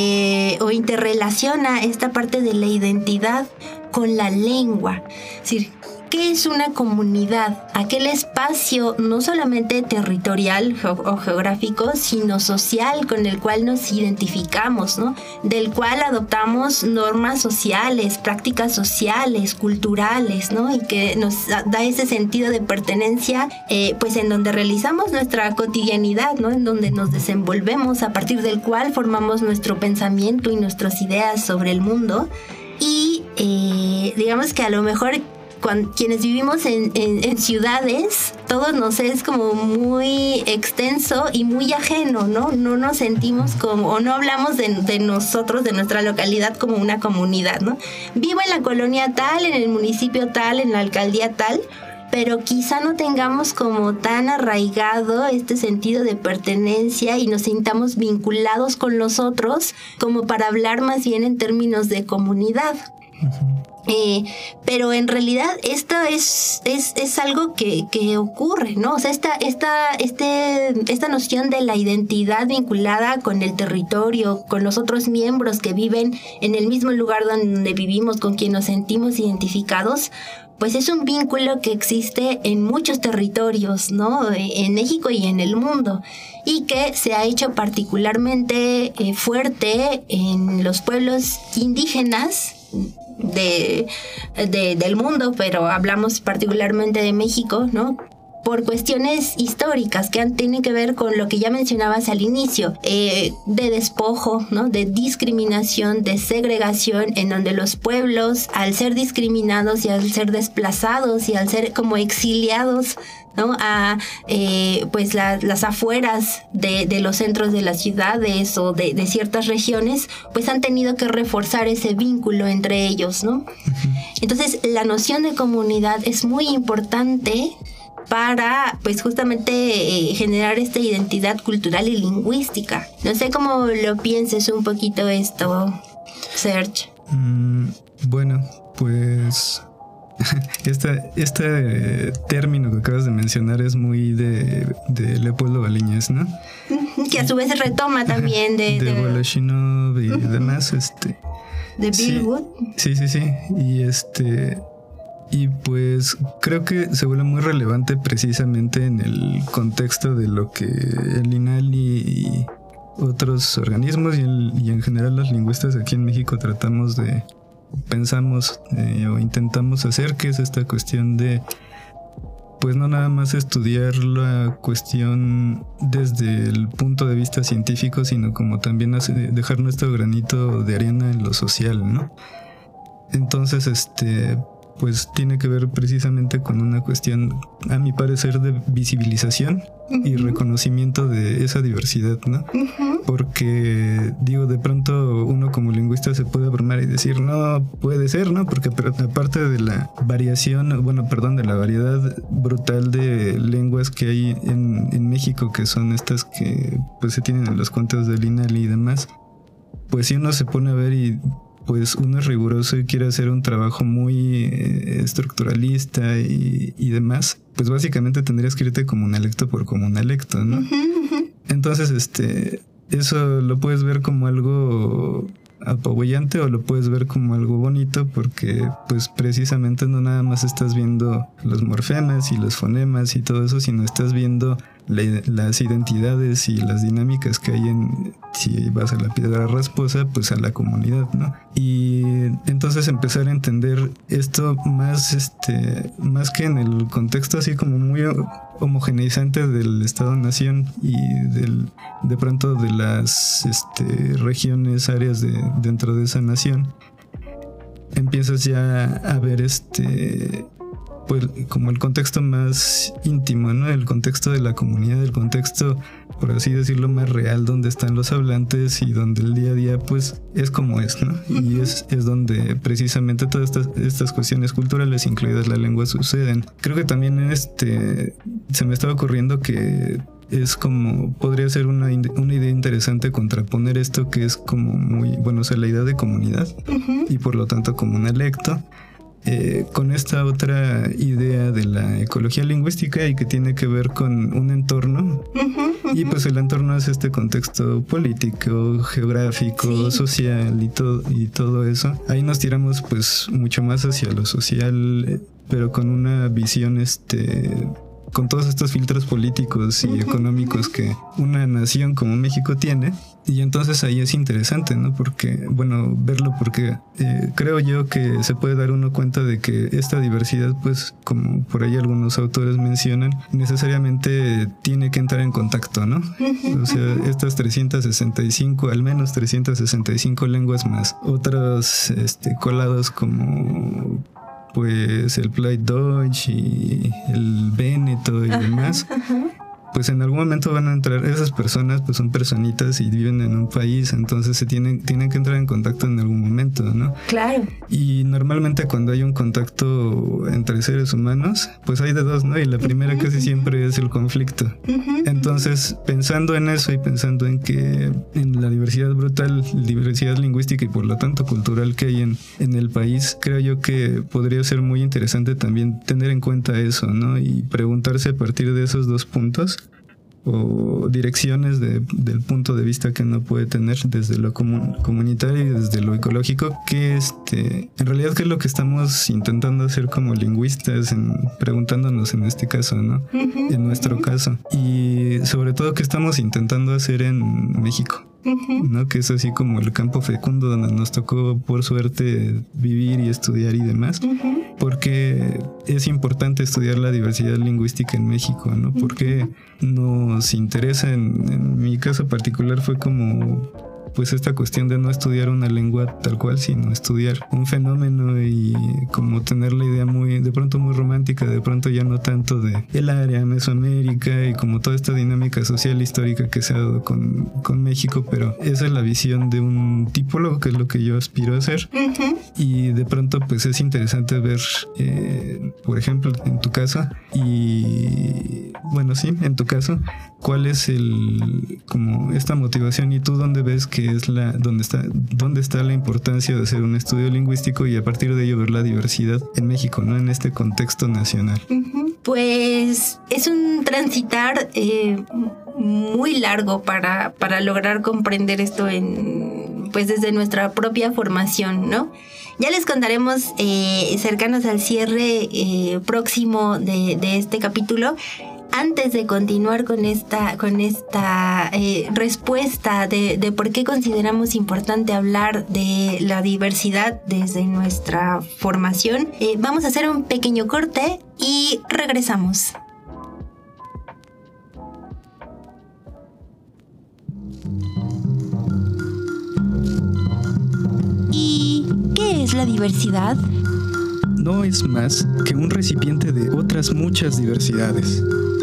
o interrelaciona esta parte de la identidad con la lengua. Es decir, ¿qué es una comunidad? Aquel espacio no solamente territorial o geográfico, sino social con el cual nos identificamos, ¿no? Del cual adoptamos normas sociales, prácticas sociales, culturales, ¿no? Y que nos da ese sentido de pertenencia, pues en donde realizamos nuestra cotidianidad, ¿no? En donde nos desenvolvemos, a partir del cual formamos nuestro pensamiento y nuestras ideas sobre el mundo. Y digamos que a lo mejor quienes vivimos en ciudades, todo nos es como muy extenso y muy ajeno, ¿no? No nos sentimos como, o no hablamos de nosotros, de nuestra localidad como una comunidad, ¿no? Vivo en la colonia tal, en el municipio tal, en la alcaldía tal, pero quizá no tengamos como tan arraigado este sentido de pertenencia y nos sintamos vinculados con los otros como para hablar más bien en términos de comunidad. Pero en realidad esto es algo que ocurre, ¿no? O sea, esta noción de la identidad vinculada con el territorio, con los otros miembros que viven en el mismo lugar donde vivimos, con quien nos sentimos identificados, pues es un vínculo que existe en muchos territorios, ¿no? En México y en el mundo, y que se ha hecho particularmente fuerte en los pueblos indígenas, del mundo, pero hablamos particularmente de México, ¿no? Por cuestiones históricas que tienen que ver con lo que ya mencionabas al inicio, de despojo, ¿no? De discriminación, de segregación, en donde los pueblos, al ser discriminados y al ser desplazados y al ser como exiliados, ¿no? A pues las afueras de los centros de las ciudades o de ciertas regiones, pues han tenido que reforzar ese vínculo entre ellos, ¿no? Entonces, la noción de comunidad es muy importante para, pues, justamente generar esta identidad cultural y lingüística. No sé cómo lo pienses un poquito esto, Serge. Bueno, pues este término que acabas de mencionar es muy de Leopoldo Baliñas, ¿no? Que a su vez retoma también de Voloshinov y demás, de Bill Wood. Sí. Y pues creo que se vuelve muy relevante precisamente en el contexto de lo que el INALI y otros organismos y en general los lingüistas aquí en México pensamos o intentamos hacer, que es esta cuestión de, pues, no nada más estudiar la cuestión desde el punto de vista científico, sino como también dejar nuestro granito de arena en lo social, ¿no? Entonces, pues tiene que ver precisamente con una cuestión, a mi parecer, de visibilización y reconocimiento de esa diversidad, ¿no? Porque, digo, de pronto uno como lingüista se puede abrumar y decir, no puede ser, ¿no? Porque aparte de la variación, de la variedad brutal de lenguas que hay en México, que son estas que pues se tienen en los cuentos del INALI y demás, pues si uno se pone a ver y pues uno es riguroso y quiere hacer un trabajo muy estructuralista y demás, pues básicamente tendrías que irte comunalecto por comunalecto, ¿no? Entonces, eso lo puedes ver como algo apabullante o lo puedes ver como algo bonito, porque pues precisamente no nada más estás viendo los morfemas y los fonemas y todo eso, sino estás viendo las identidades y las dinámicas que hay si vas a la Piedra Rasposa, pues a la comunidad, ¿no? Y entonces empezar a entender esto más que en el contexto así como muy homogeneizante del Estado-Nación y de pronto de las regiones, áreas dentro de esa nación, empiezas ya a ver pues como el contexto más íntimo, ¿no? El contexto de la comunidad, el contexto, por así decirlo, más real, donde están los hablantes y donde el día a día pues es como es, ¿no? Y es donde precisamente todas estas cuestiones culturales, incluidas la lengua, suceden. Creo que también se me estaba ocurriendo que es como, podría ser una idea interesante contraponer esto que es como muy, bueno, o sea, la idea de comunidad y por lo tanto comunalecto, con esta otra idea de la ecología lingüística y que tiene que ver con un entorno. Y pues el entorno es este contexto político, geográfico, social y todo eso. Ahí nos tiramos pues mucho más hacia lo social, pero con una visión con todos estos filtros políticos y económicos que una nación como México tiene. Y entonces ahí es interesante, ¿no? Porque, bueno, verlo, porque creo yo que se puede dar uno cuenta de que esta diversidad, pues, como por ahí algunos autores mencionan, necesariamente tiene que entrar en contacto, ¿no? O sea, estas 365, al menos 365 lenguas más otros colados como pues el Plattdeutsch y el Véneto y demás, pues en algún momento van a entrar esas personas, pues son personitas y viven en un país, entonces tienen que entrar en contacto en algún momento, ¿no? Claro. Y normalmente cuando hay un contacto entre seres humanos, pues hay de dos, ¿no? Y la primera casi siempre es el conflicto. Entonces, pensando en eso y pensando en que en la diversidad brutal, diversidad lingüística y por lo tanto cultural que hay en el país, creo yo que podría ser muy interesante también tener en cuenta eso, ¿no? Y preguntarse a partir de esos dos puntos, o direcciones del punto de vista que uno puede tener desde lo comunitario y desde lo ecológico, que en realidad qué es lo que estamos intentando hacer como lingüistas, preguntándonos en este caso, ¿no? En nuestro caso, y sobre todo qué estamos intentando hacer en México, ¿no? Que es así como el campo fecundo donde nos tocó por suerte vivir y estudiar y demás, porque es importante estudiar la diversidad lingüística en México, ¿no? Porque nos interesa, en mi caso particular fue como pues esta cuestión de no estudiar una lengua tal cual, sino estudiar un fenómeno y como tener la idea de pronto muy romántica, de pronto ya no tanto de el área Mesoamérica y como toda esta dinámica social histórica que se ha dado con México, pero esa es la visión de un tipólogo, que es lo que yo aspiro a hacer. Y de pronto pues es interesante ver, por ejemplo, en tu caso, y bueno, sí, en tu caso, cuál es como esta motivación, y tú dónde ves que es dónde está la importancia de hacer un estudio lingüístico y a partir de ello ver la diversidad en México, ¿no? En este contexto nacional. Pues es un transitar muy largo para lograr comprender esto pues desde nuestra propia formación, ¿no? Ya les contaremos cercanos al cierre próximo de este capítulo. Antes de continuar con esta respuesta de por qué consideramos importante hablar de la diversidad desde nuestra formación, vamos a hacer un pequeño corte y regresamos. ¿Y qué es la diversidad? No es más que un recipiente de otras muchas diversidades.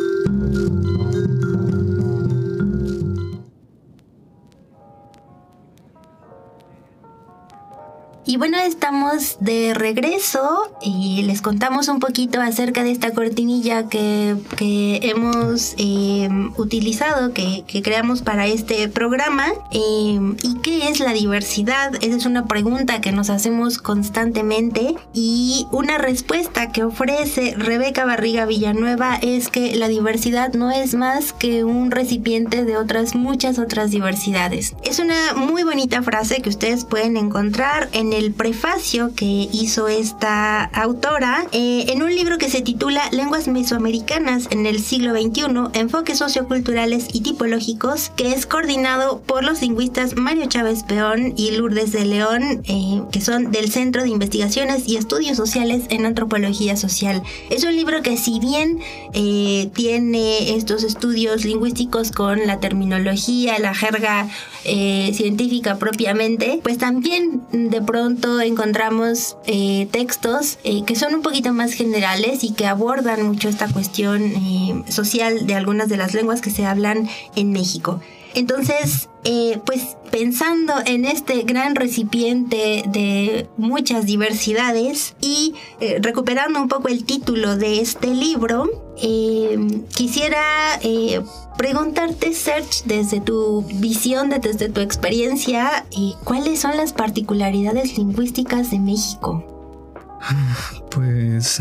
Y bueno, estamos de regreso y les contamos un poquito acerca de esta cortinilla que hemos utilizado, que creamos para este programa. ¿Y qué es la diversidad? Esa es una pregunta que nos hacemos constantemente, y una respuesta que ofrece Rebeca Barriga Villanueva es que la diversidad no es más que un recipiente de muchas otras diversidades. Es una muy bonita frase que ustedes pueden encontrar en el prefacio que hizo esta autora en un libro que se titula Lenguas Mesoamericanas en el siglo XXI, enfoques socioculturales y tipológicos, que es coordinado por los lingüistas Mario Chávez Peón y Lourdes de León, que son del Centro de Investigaciones y Estudios Sociales en Antropología Social. Es un libro que, si bien tiene estos estudios lingüísticos con la terminología, la jerga científica propiamente, pues también de pronto encontramos textos que son un poquito más generales y que abordan mucho esta cuestión social de algunas de las lenguas que se hablan en México. Entonces, pues pensando en este gran recipiente de muchas diversidades y recuperando un poco el título de este libro, quisiera preguntarte, Serge, desde tu visión, desde tu experiencia, ¿cuáles son las particularidades lingüísticas de México? Pues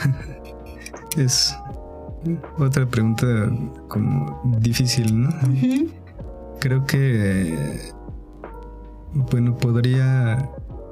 es otra pregunta como difícil, ¿no? Creo que, bueno, podría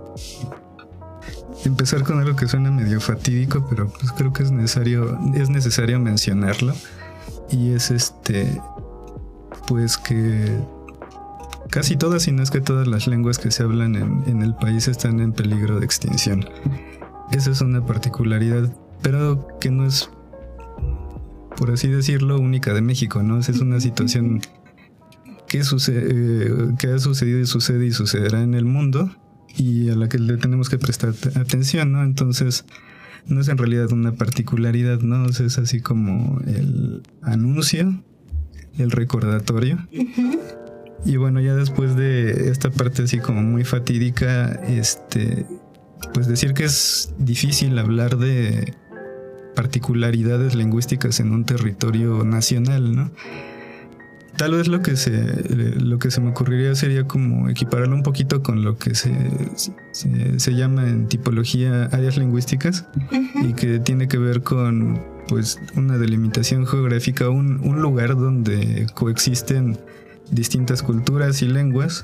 empezar con algo que suena medio fatídico, pero pues creo que es necesario mencionarlo, y es pues que casi todas, si no es que todas las lenguas que se hablan en el país están en peligro de extinción. Esa es una particularidad, pero que no es, por así decirlo, única de México, ¿no? Esa es una situación que ha sucedido y sucede y sucederá en el mundo, y a la que le tenemos que prestar atención, ¿no? Entonces, no es en realidad una particularidad, ¿no? O sea, es así como el anuncio, el recordatorio. Y bueno, ya después de esta parte así como muy fatídica, pues decir que es difícil hablar de particularidades lingüísticas en un territorio nacional, ¿no? Tal vez lo que se me ocurriría sería como equipararlo un poquito con lo que se llama en tipología áreas lingüísticas, y que tiene que ver con pues una delimitación geográfica, un lugar donde coexisten distintas culturas y lenguas,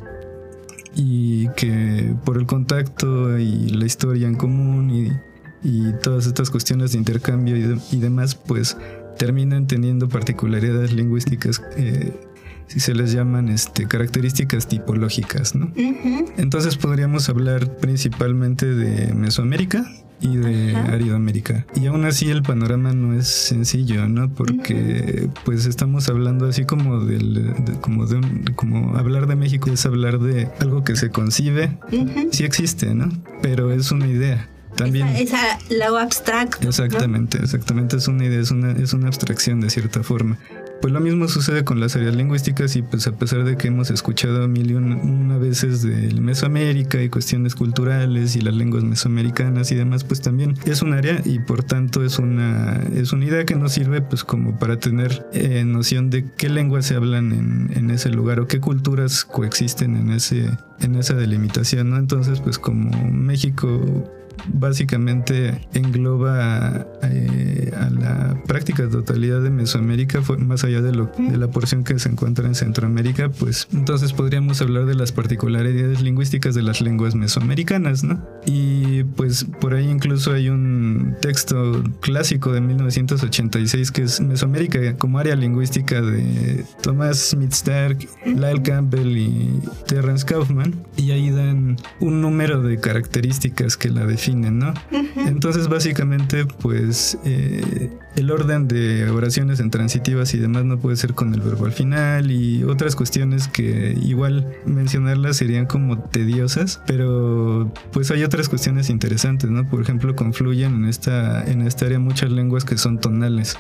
y que por el contacto y la historia en común y todas estas cuestiones de intercambio y demás, pues terminan teniendo particularidades lingüísticas, si se les llaman características tipológicas, ¿no? Uh-huh. Entonces podríamos hablar principalmente de Mesoamérica y de Aridoamérica. Y aún así el panorama no es sencillo, ¿no? Porque pues estamos hablando así como como hablar de México es hablar de algo que se concibe, sí existe, ¿no? Pero es una idea. También lo abstracto. Exactamente, ¿no? Exactamente, es una idea, es una abstracción de cierta forma. Pues lo mismo sucede con las áreas lingüísticas, y pues a pesar de que hemos escuchado mil y una veces de Mesoamérica y cuestiones culturales y las lenguas mesoamericanas y demás, pues también es un área, y por tanto es una idea que nos sirve pues como para tener noción de qué lenguas se hablan en ese lugar o qué culturas coexisten en esa delimitación, ¿no? Entonces pues como México básicamente engloba a la práctica totalidad de Mesoamérica, más allá de la porción que se encuentra en Centroamérica, pues entonces podríamos hablar de las particularidades lingüísticas de las lenguas mesoamericanas, ¿no? Y pues por ahí incluso hay un texto clásico de 1986 que es Mesoamérica como área lingüística, de Thomas Smith-Stark, Lyle Campbell y Terence Kaufman, y ahí dan un número de características que la definen, ¿no? Entonces básicamente pues el orden de oraciones intransitivas y demás no puede ser con el verbo al final, y otras cuestiones que igual mencionarlas serían como tediosas, pero pues hay otras cuestiones interesantes, ¿no? Por ejemplo, confluyen en esta área muchas lenguas que son tonales,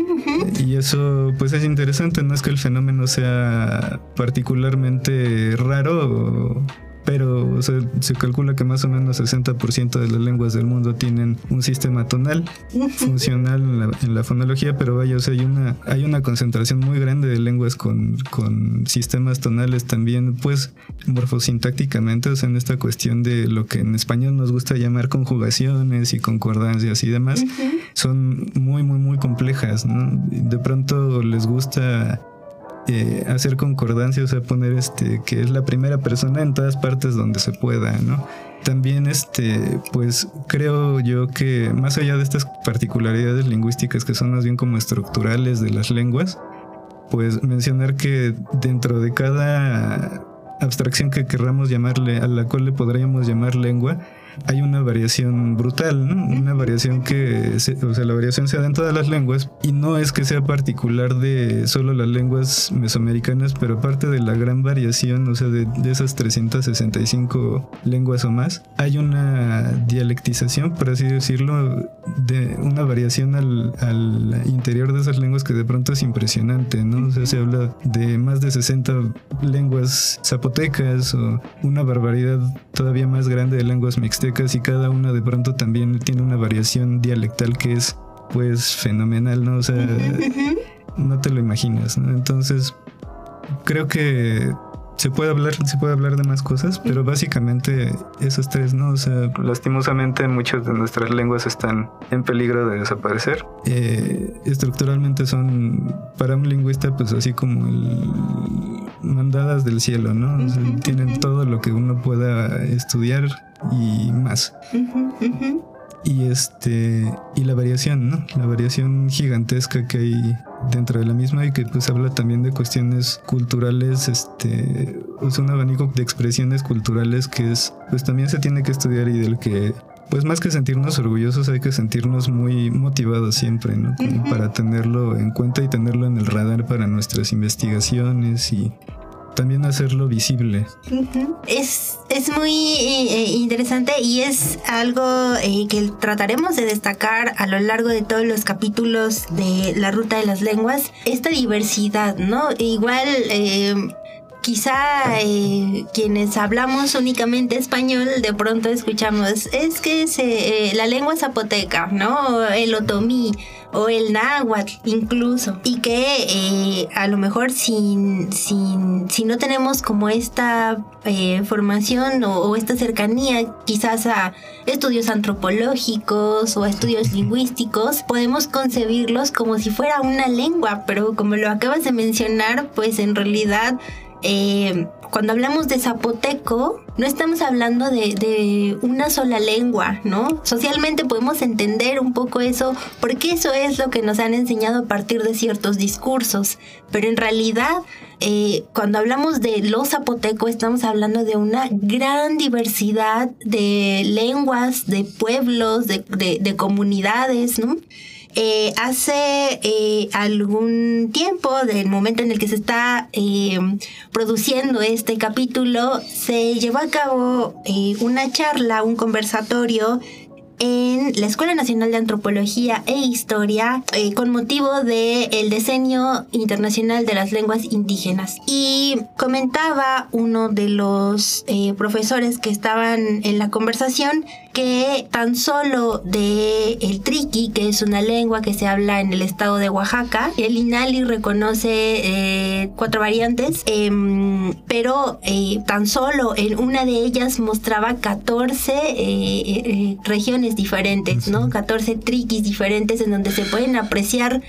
y eso pues es interesante. No es que el fenómeno sea particularmente raro, pero o sea, se calcula que más o menos 60% de las lenguas del mundo tienen un sistema tonal funcional en la fonología, pero vaya, o sea, hay una concentración muy grande de lenguas con sistemas tonales también, pues morfosintácticamente, o sea, en esta cuestión de lo que en español nos gusta llamar conjugaciones y concordancias y demás, son muy, muy, muy complejas, ¿no? De pronto les gusta hacer concordancia, o sea, poner que es la primera persona en todas partes donde se pueda, ¿no? También pues creo yo que más allá de estas particularidades lingüísticas que son más bien como estructurales de las lenguas, pues mencionar que dentro de cada abstracción que querramos llamarle, a la cual le podríamos llamar lengua, hay una variación brutal, ¿no? Una variación la variación se da en todas las lenguas, y no es que sea particular de solo las lenguas mesoamericanas, pero parte de la gran variación, o sea, de esas 365 lenguas o más, hay una dialectización, por así decirlo, de una variación al interior de esas lenguas que de pronto es impresionante, ¿no? O sea, se habla de más de 60 lenguas zapotecas, o una barbaridad todavía más grande de lenguas mixtecas, y cada una de pronto también tiene una variación dialectal que es pues fenomenal, ¿no? O sea, no te lo imaginas, ¿no? Entonces creo que se puede hablar de más cosas, pero básicamente esos tres, ¿no? O sea, lastimosamente muchas de nuestras lenguas están en peligro de desaparecer. Estructuralmente son para un lingüista pues así como mandadas del cielo, ¿no? O sea, tienen todo lo que uno pueda estudiar y más. Y la variación, ¿no? La variación gigantesca que hay dentro de la misma, y que pues habla también de cuestiones culturales, es un abanico de expresiones culturales que pues también se tiene que estudiar, y del que pues más que sentirnos orgullosos hay que sentirnos muy motivados siempre, ¿no? Como para tenerlo en cuenta y tenerlo en el radar para nuestras investigaciones, y también hacerlo visible. Es muy interesante, y es algo que trataremos de destacar a lo largo de todos los capítulos de La Ruta de las Lenguas, esta diversidad, ¿no? Igual quizá quienes hablamos únicamente español de pronto escuchamos, es que la lengua zapoteca, ¿no? El otomí, o el náhuatl incluso, y que a lo mejor si no tenemos como esta formación o esta cercanía quizás a estudios antropológicos o a estudios lingüísticos, podemos concebirlos como si fuera una lengua, pero como lo acabas de mencionar, pues en realidad cuando hablamos de zapoteco, no estamos hablando de una sola lengua, ¿no? Socialmente podemos entender un poco eso, porque eso es lo que nos han enseñado a partir de ciertos discursos. Pero en realidad, cuando hablamos de lo zapoteco, estamos hablando de una gran diversidad de lenguas, de pueblos, de comunidades, ¿no? Hace algún tiempo, del momento en el que se está produciendo este capítulo, se llevó a cabo una charla, un conversatorio en la Escuela Nacional de Antropología e Historia con motivo del Decenio Internacional de las Lenguas Indígenas. Y comentaba uno de los profesores que estaban en la conversación que tan solo de el triqui, que es una lengua que se habla en el estado de Oaxaca, el INALI reconoce 4 variantes, pero tan solo en una de ellas mostraba 14 regiones diferentes, ¿no? 14 triquis diferentes en donde se pueden apreciar,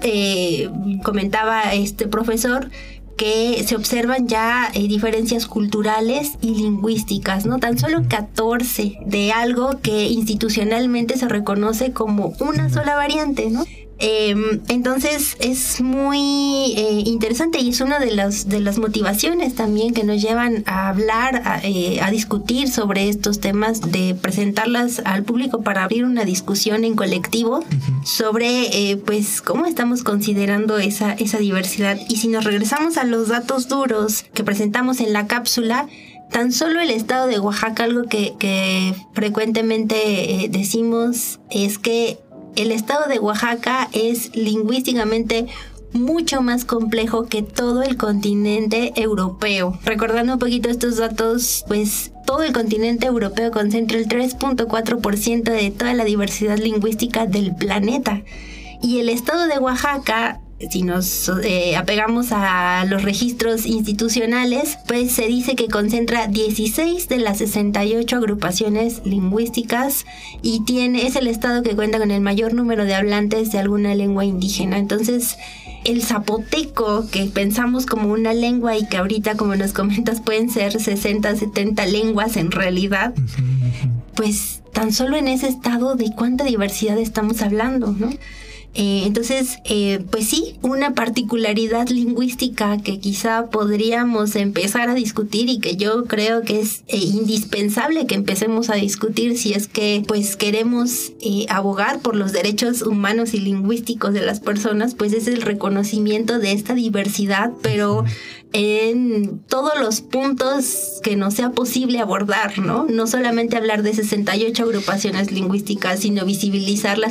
comentaba este profesor, que se observan ya diferencias culturales y lingüísticas, ¿no? Tan solo 14 de algo que institucionalmente se reconoce como una sola variante, ¿no? Entonces es muy interesante y es una de las motivaciones también que nos llevan a hablar, a discutir sobre estos temas, de presentarlas al público para abrir una discusión en colectivo sobre pues cómo estamos considerando esa diversidad. Y si nos regresamos a los datos duros que presentamos en la cápsula, tan solo el estado de Oaxaca, algo que frecuentemente decimos es que el estado de Oaxaca es lingüísticamente mucho más complejo que todo el continente europeo. Recordando un poquito estos datos, pues todo el continente europeo concentra el 3.4% de toda la diversidad lingüística del planeta. Y el estado de Oaxaca, si nos apegamos a los registros institucionales, pues se dice que concentra 16 de las 68 agrupaciones lingüísticas y es el estado que cuenta con el mayor número de hablantes de alguna lengua indígena. Entonces, el zapoteco, que pensamos como una lengua y que ahorita, como nos comentas, pueden ser 60, 70 lenguas en realidad, pues tan solo en ese estado, ¿de cuánta diversidad estamos hablando, no? Entonces, pues sí, una particularidad lingüística que quizá podríamos empezar a discutir y que yo creo que es indispensable que empecemos a discutir si es que pues queremos abogar por los derechos humanos y lingüísticos de las personas, pues es el reconocimiento de esta diversidad, pero en todos los puntos que nos sea posible abordar, ¿no? No solamente hablar de 68 agrupaciones lingüísticas, sino visibilizar las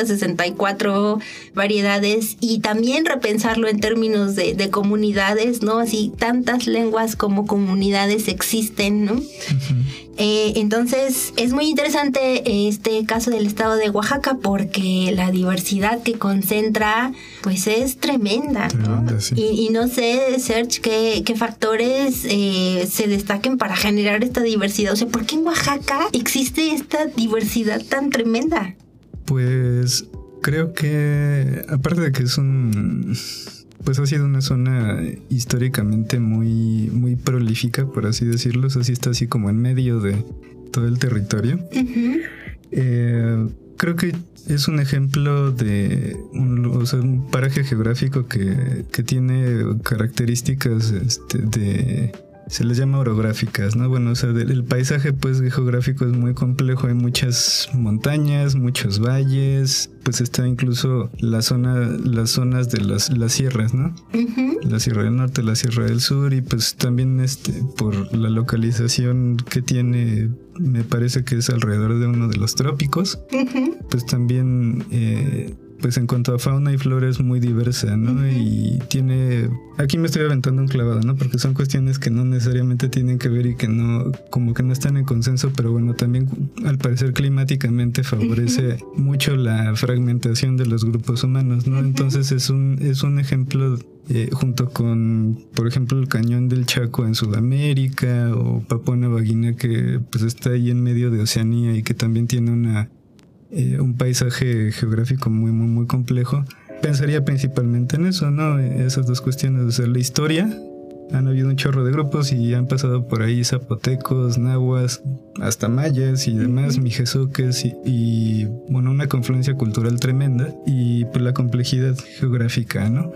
364 variedades y también repensarlo en términos de comunidades, ¿no? Así tantas lenguas como comunidades existen, ¿no? Entonces es muy interesante este caso del estado de Oaxaca porque la diversidad que concentra pues es tremenda, ¿no? Sí. Y no sé, Serge, qué factores se destaquen para generar esta diversidad. O sea, ¿por qué en Oaxaca existe esta diversidad tan tremenda? Pues creo que aparte de que pues ha sido una zona históricamente muy, muy prolífica, por así decirlo. O sea, sí está así como en medio de todo el territorio. Creo que es un ejemplo de un paraje geográfico que tiene características se les llama orográficas, ¿no? Bueno, o sea, el paisaje pues geográfico es muy complejo, hay muchas montañas, muchos valles, pues está incluso las zonas de las sierras, ¿no? La Sierra del Norte, la Sierra del Sur, y pues también por la localización que tiene, me parece que es alrededor de uno de los trópicos, pues también pues en cuanto a fauna y flora es muy diversa, ¿no? Y tiene... Aquí me estoy aventando un clavado, ¿no? Porque son cuestiones que no necesariamente tienen que ver y que no, como que no están en consenso, pero bueno, también al parecer climáticamente favorece mucho la fragmentación de los grupos humanos, ¿no? Entonces es un ejemplo junto con, por ejemplo, el cañón del Chaco en Sudamérica o Papúa Nueva Guinea, que pues está ahí en medio de Oceanía y que también tiene un paisaje geográfico muy, muy, muy complejo. Pensaría principalmente en eso, ¿no? Esas dos cuestiones, o sea, la historia. Han habido un chorro de grupos y han pasado por ahí zapotecos, nahuas, hasta mayas y demás, mijezoques y bueno, una confluencia cultural tremenda y pues la complejidad geográfica, ¿no?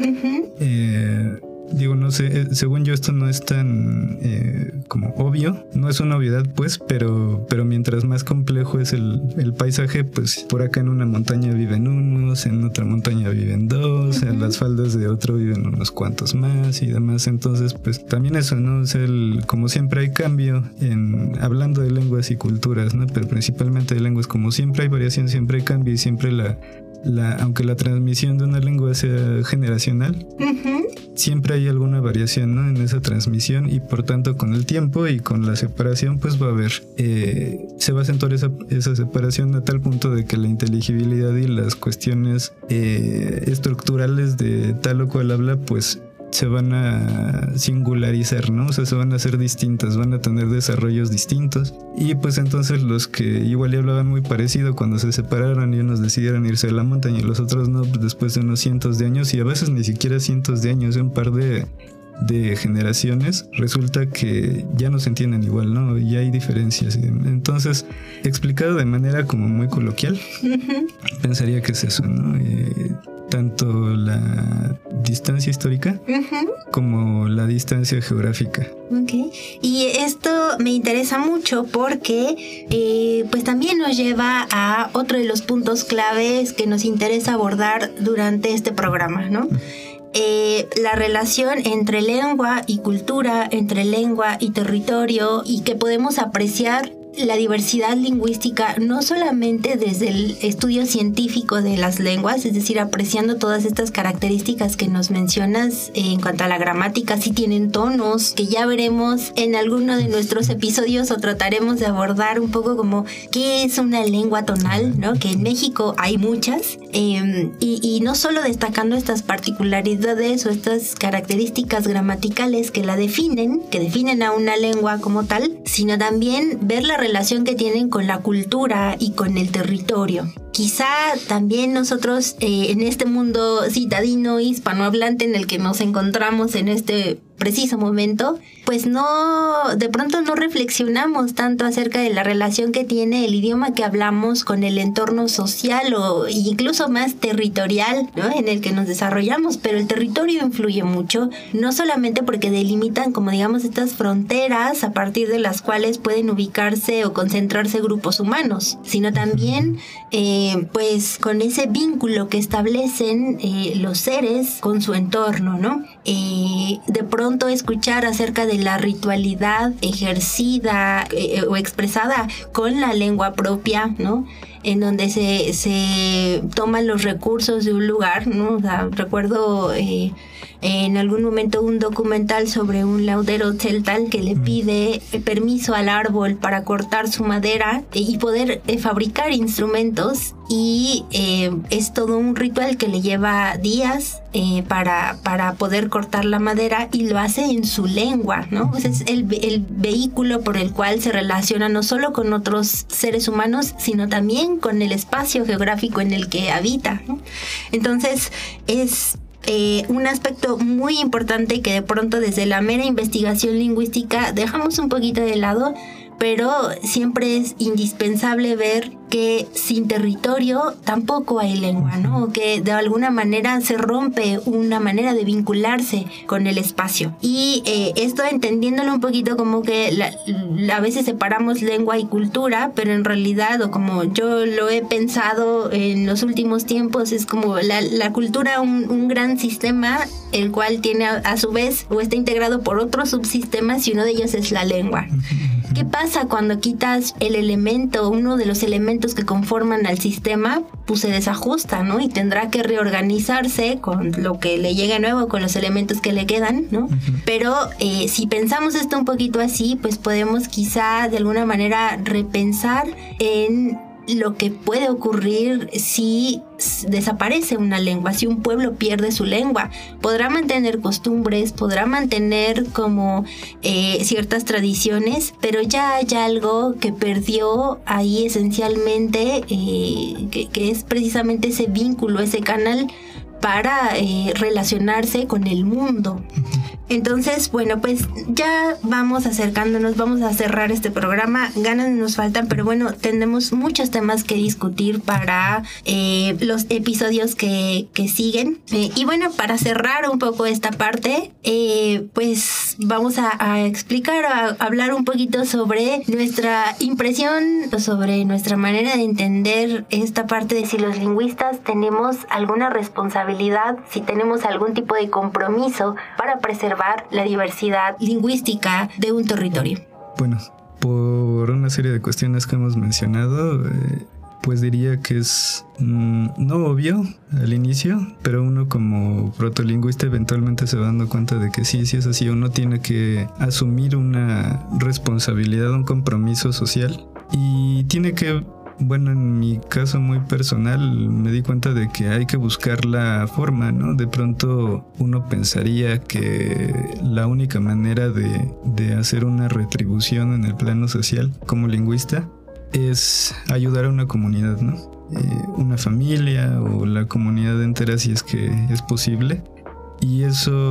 Digo, no sé, según yo esto no es tan como obvio, no es una obviedad pues, pero mientras más complejo es el paisaje, pues por acá en una montaña viven unos, en otra montaña viven dos, en las faldas de otro viven unos cuantos más y demás. Entonces pues también eso, ¿no? O sea, como siempre hay cambio hablando de lenguas y culturas, ¿no? Pero principalmente de lenguas, como siempre hay variación, siempre hay cambio y siempre aunque la transmisión de una lengua sea generacional, siempre hay alguna variación, ¿no? En esa transmisión y por tanto con el tiempo y con la separación pues va a haber, se va a acentuar esa separación a tal punto de que la inteligibilidad y las cuestiones estructurales de tal o cual habla pues se van a singularizar, ¿no? O sea, se van a hacer distintas, van a tener desarrollos distintos. Y pues entonces los que igual ya hablaban muy parecido cuando se separaron y unos decidieron irse a la montaña y los otros no, pues después de unos cientos de años y a veces ni siquiera cientos de años, un par de generaciones, resulta que ya no se entienden igual, ¿no? Ya hay diferencias. Entonces, explicado de manera como muy coloquial, pensaría que es eso, ¿no? Tanto la distancia histórica como la distancia geográfica. Okay. Y esto me interesa mucho porque pues también nos lleva a otro de los puntos claves que nos interesa abordar durante este programa, ¿no? La relación entre lengua y cultura, entre lengua y territorio, y que podemos apreciar la diversidad lingüística no solamente desde el estudio científico de las lenguas, es decir, apreciando todas estas características que nos mencionas en cuanto a la gramática, si tienen tonos, que ya veremos en alguno de nuestros episodios o trataremos de abordar un poco como qué es una lengua tonal, ¿no? Que en México hay muchas, y no solo destacando estas particularidades o estas características gramaticales que definen a una lengua como tal, sino también ver la relación que tienen con la cultura y con el territorio. Quizá también nosotros en este mundo citadino hispanohablante en el que nos encontramos en este preciso momento, pues de pronto no reflexionamos tanto acerca de la relación que tiene el idioma que hablamos con el entorno social o incluso más territorial, ¿no? En el que nos desarrollamos, pero el territorio influye mucho, no solamente porque delimitan, como digamos, estas fronteras a partir de las cuales pueden ubicarse o concentrarse grupos humanos, sino también pues con ese vínculo que establecen los seres con su entorno, ¿no? De pronto escuchar acerca de la ritualidad ejercida o expresada con la lengua propia, ¿no? En donde se toman los recursos de un lugar, ¿no? O sea, recuerdo en algún momento un documental sobre un laudero celta que le pide permiso al árbol para cortar su madera y poder fabricar instrumentos, y es todo un ritual que le lleva días para poder cortar la madera, y lo hace en su lengua, ¿no? O sea, es el vehículo por el cual se relaciona no solo con otros seres humanos, sino también con el espacio geográfico en el que habita, ¿no? Entonces es un aspecto muy importante que de pronto desde la mera investigación lingüística dejamos un poquito de lado, pero siempre es indispensable ver que sin territorio tampoco hay lengua, ¿no? O que de alguna manera se rompe una manera de vincularse con el espacio. Y esto entendiéndolo un poquito como que a veces separamos lengua y cultura, pero en realidad, o como yo lo he pensado en los últimos tiempos, es como la cultura un gran sistema, el cual tiene a su vez o está integrado por otros subsistemas, y uno de ellos es la lengua. ¿Qué pasa cuando quitas el elemento, uno de los elementos que conforman al sistema? Pues se desajusta, ¿no? Y tendrá que reorganizarse con lo que le llegue nuevo, con los elementos que le quedan, ¿no? Pero si pensamos esto un poquito así, pues podemos quizá de alguna manera repensar en lo que puede ocurrir si desaparece una lengua, si un pueblo pierde su lengua. Podrá mantener costumbres, podrá mantener como ciertas tradiciones, pero ya hay algo que perdió ahí esencialmente, que es precisamente ese vínculo, ese canal para relacionarse con el mundo. Entonces, bueno, pues ya vamos acercándonos, vamos a cerrar este programa. Ganas nos faltan, pero bueno, tenemos muchos temas que discutir para los episodios que siguen. Y bueno, para cerrar un poco esta parte, pues vamos a explicar, a hablar un poquito sobre nuestra impresión, sobre nuestra manera de entender esta parte de si los lingüistas tenemos alguna responsabilidad, si tenemos algún tipo de compromiso para preservar la diversidad lingüística de un territorio. Bueno, por una serie de cuestiones que hemos mencionado, pues diría que es no obvio al inicio, pero uno como protolingüista eventualmente se va dando cuenta de que sí es así. Uno tiene que asumir una responsabilidad, un compromiso social, y tiene que, bueno, en mi caso muy personal me di cuenta de que hay que buscar la forma, ¿no? De pronto uno pensaría que la única manera de hacer una retribución en el plano social como lingüista es ayudar a una comunidad, ¿no? Una familia o la comunidad entera, si es que es posible. Y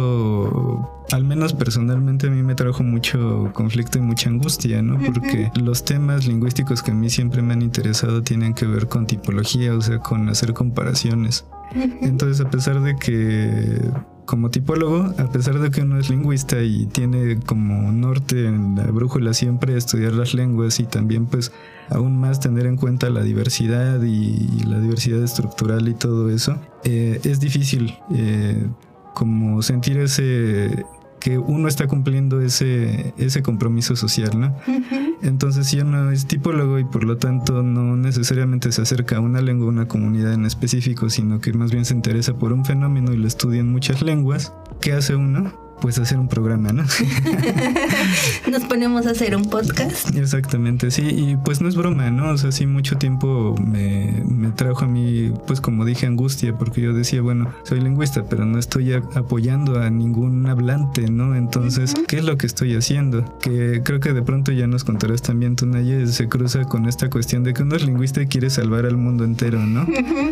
eso, al menos personalmente, a mí me trajo mucho conflicto y mucha angustia, ¿no? Porque los temas lingüísticos que a mí siempre me han interesado tienen que ver con tipología, o sea, con hacer comparaciones. Entonces, a pesar de que, como tipólogo, a pesar de que uno es lingüista y tiene como norte en la brújula siempre estudiar las lenguas y también, pues, aún más tener en cuenta la diversidad y la diversidad estructural y todo eso, es difícil como sentir que uno está cumpliendo ese compromiso social, ¿no? Entonces, si uno es tipólogo y por lo tanto no necesariamente se acerca a una lengua o una comunidad en específico, sino que más bien se interesa por un fenómeno y lo estudia en muchas lenguas, ¿qué hace uno? Pues hacer un programa, ¿no? Nos ponemos a hacer un podcast. Exactamente, sí, y pues no es broma, ¿no? O sea, sí, mucho tiempo me trajo a mí, pues como dije, angustia, porque yo decía, bueno, soy lingüista, pero no estoy apoyando a ningún hablante, ¿no? Entonces, ¿qué es lo que estoy haciendo? Que creo que de pronto ya nos contarás también, Tunaya, se cruza con esta cuestión de que uno es lingüista y quiere salvar al mundo entero, ¿no?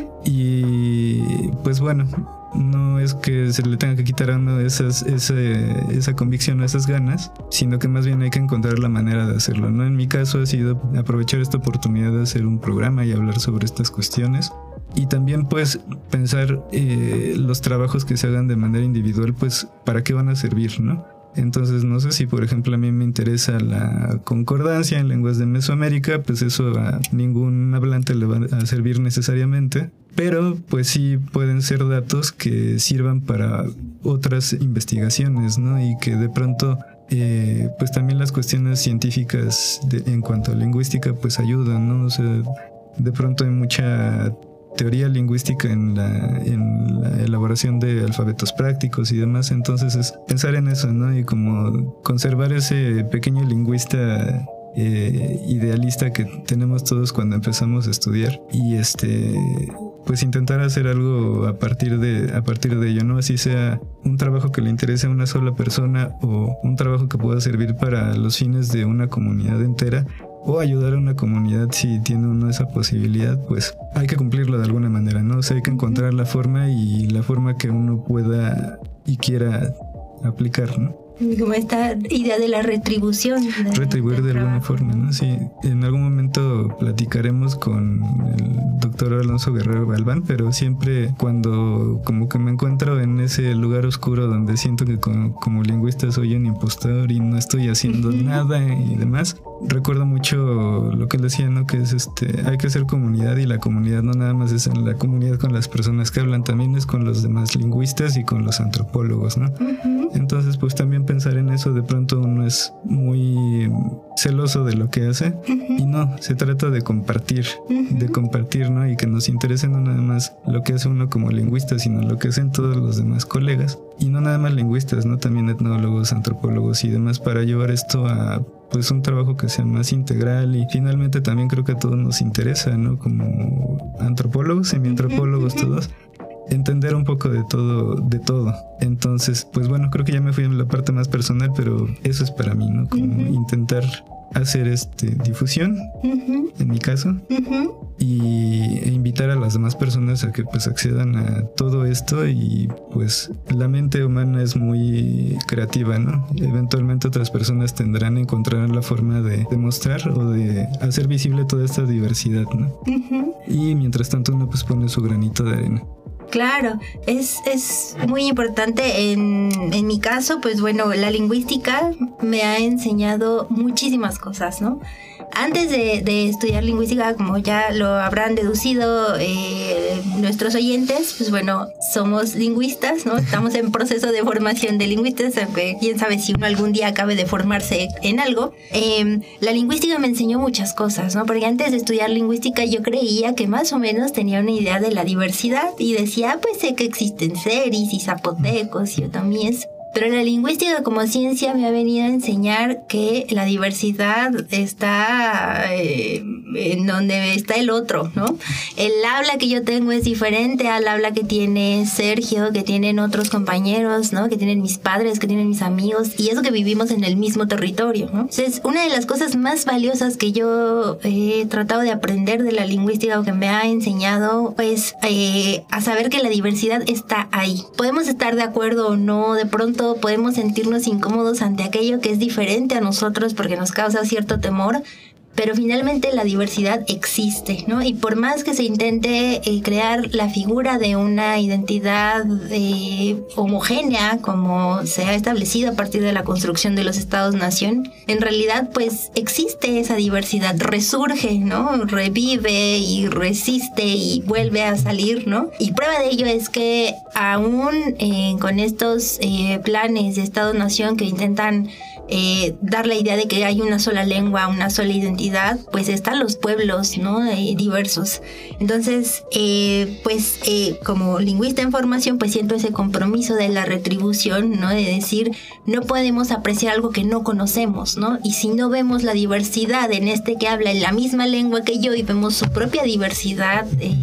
Y pues bueno, no es que se le tenga que quitar a uno esa convicción, esas ganas, sino que más bien hay que encontrar la manera de hacerlo, ¿no? En mi caso ha sido aprovechar esta oportunidad de hacer un programa y hablar sobre estas cuestiones. Y también pues pensar los trabajos que se hagan de manera individual, pues para qué van a servir, ¿no? Entonces no sé si por ejemplo a mí me interesa la concordancia en lenguas de Mesoamérica, pues eso a ningún hablante le va a servir necesariamente, pero pues sí pueden ser datos que sirvan para otras investigaciones, ¿no? Y que de pronto pues también las cuestiones científicas en cuanto a lingüística pues ayudan, ¿no? O sea, de pronto hay mucha teoría lingüística en la elaboración de alfabetos prácticos y demás, entonces es pensar en eso, ¿no? Y como conservar ese pequeño lingüista idealista que tenemos todos cuando empezamos a estudiar y pues intentar hacer algo a partir de ello, ¿no? Así sea un trabajo que le interese a una sola persona o un trabajo que pueda servir para los fines de una comunidad entera, o ayudar a una comunidad si tiene uno esa posibilidad, pues hay que cumplirlo de alguna manera, ¿no? O sea, hay que encontrar la forma y la forma que uno pueda y quiera aplicar, ¿no? Como esta idea de la retribución. Retribuir de alguna forma, ¿no? Sí, en algún momento platicaremos con el doctor Alonso Guerrero Galván, pero siempre cuando como que me encuentro en ese lugar oscuro donde siento que como lingüista soy un impostor y no estoy haciendo nada y demás, recuerdo mucho lo que él decía, ¿no? Que es hay que hacer comunidad, y la comunidad no nada más es en la comunidad con las personas que hablan, también es con los demás lingüistas y con los antropólogos, ¿no? Uh-huh. Entonces, pues también pensar en eso, de pronto uno es muy celoso de lo que hace, uh-huh, y no, se trata de compartir, uh-huh, ¿no? Y que nos interese no nada más lo que hace uno como lingüista, sino lo que hacen todos los demás colegas, y no nada más lingüistas, ¿no? También etnólogos, antropólogos y demás, para llevar esto a pues un trabajo que sea más integral. Y finalmente también creo que a todos nos interesa, ¿no? Como antropólogos, semiantropólogos, todos, entender un poco de todo. Entonces, pues bueno, creo que ya me fui en la parte más personal, pero eso es para mí, ¿no? Como intentar hacer difusión, en mi caso, e invitar a las demás personas a que pues accedan a todo esto. Y pues la mente humana es muy creativa, ¿no? Eventualmente otras personas encontrarán la forma de demostrar o de hacer visible toda esta diversidad, ¿no? Y mientras tanto uno pues pone su granito de arena. Claro, es muy importante. En mi caso, pues bueno, la lingüística me ha enseñado muchísimas cosas, ¿no? Antes de estudiar lingüística, como ya lo habrán deducido nuestros oyentes, pues bueno, somos lingüistas, ¿no? Estamos en proceso de formación de lingüistas, aunque quién sabe si uno algún día acabe de formarse en algo. La lingüística me enseñó muchas cosas, ¿no? Porque antes de estudiar lingüística yo creía que más o menos tenía una idea de la diversidad y decía, pues sé que existen seris y zapotecos y otomíes. Pero la lingüística como ciencia me ha venido a enseñar que la diversidad está en donde está el otro, ¿no? El habla que yo tengo es diferente al habla que tiene Sergio, que tienen otros compañeros, ¿no? Que tienen mis padres, que tienen mis amigos, y eso que vivimos en el mismo territorio, ¿no? Entonces, una de las cosas más valiosas que yo he tratado de aprender de la lingüística, o que me ha enseñado, pues a saber que la diversidad está ahí. Podemos estar de acuerdo o no, de pronto podemos sentirnos incómodos ante aquello que es diferente a nosotros porque nos causa cierto temor, pero finalmente la diversidad existe, ¿no? Y por más que se intente crear la figura de una identidad homogénea, como se ha establecido a partir de la construcción de los Estados-nación, en realidad pues existe esa diversidad, resurge, ¿no? Revive y resiste y vuelve a salir, ¿no? Y prueba de ello es que aún con estos planes de Estado-nación que intentan dar la idea de que hay una sola lengua, una sola identidad, pues están los pueblos, ¿no? Diversos. Entonces, como lingüista en formación, pues siento ese compromiso de la retribución, ¿no? De decir, no podemos apreciar algo que no conocemos, ¿no? Y si no vemos la diversidad en que habla en la misma lengua que yo y vemos su propia diversidad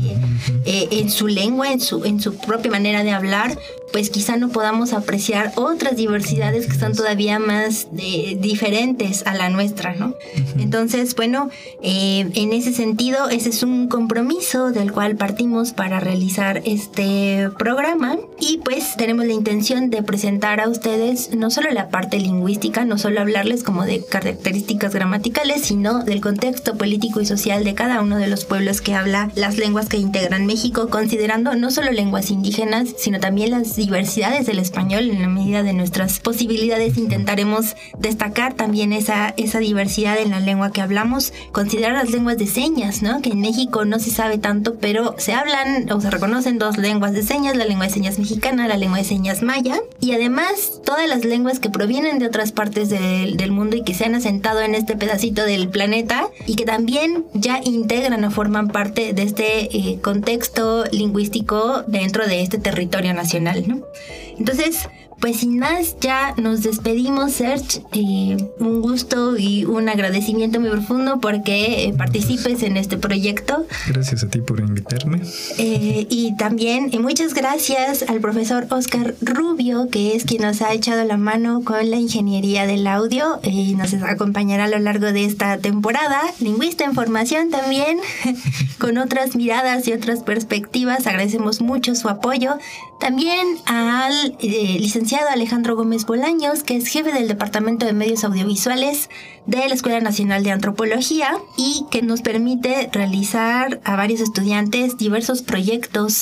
en su lengua, en su propia manera de hablar, pues quizá no podamos apreciar otras diversidades que son todavía más diferentes a la nuestra, ¿no? Entonces, bueno, en ese sentido, ese es un compromiso del cual partimos para realizar este programa, y pues tenemos la intención de presentar a ustedes no solo la parte lingüística, no solo hablarles como de características gramaticales, sino del contexto político y social de cada uno de los pueblos que habla las lenguas que integran México, considerando no solo lenguas indígenas, sino también las diversidades del español. En la medida de nuestras posibilidades intentaremos destacar también esa diversidad en la lengua que hablamos, considerar las lenguas de señas, ¿no? Que en México no se sabe tanto, pero se hablan o se reconocen dos lenguas de señas, la lengua de señas mexicana, la lengua de señas maya, y además todas las lenguas que provienen de otras partes del mundo y que se han asentado en este pedacito del planeta y que también ya integran o forman parte de este contexto lingüístico dentro de este territorio nacional, ¿no? Entonces, pues sin más, ya nos despedimos, Serge. Un gusto y un agradecimiento muy profundo porque participes en este proyecto. Gracias a ti por invitarme. Y también muchas gracias al profesor Oscar Rubio, que es quien nos ha echado la mano con la ingeniería del audio. Nos acompañará a lo largo de esta temporada. Lingüista en formación también, con otras miradas y otras perspectivas. Agradecemos mucho su apoyo. También al licenciado Alejandro Gómez Bolaños, que es jefe del Departamento de Medios Audiovisuales de la Escuela Nacional de Antropología y que nos permite realizar a varios estudiantes diversos proyectos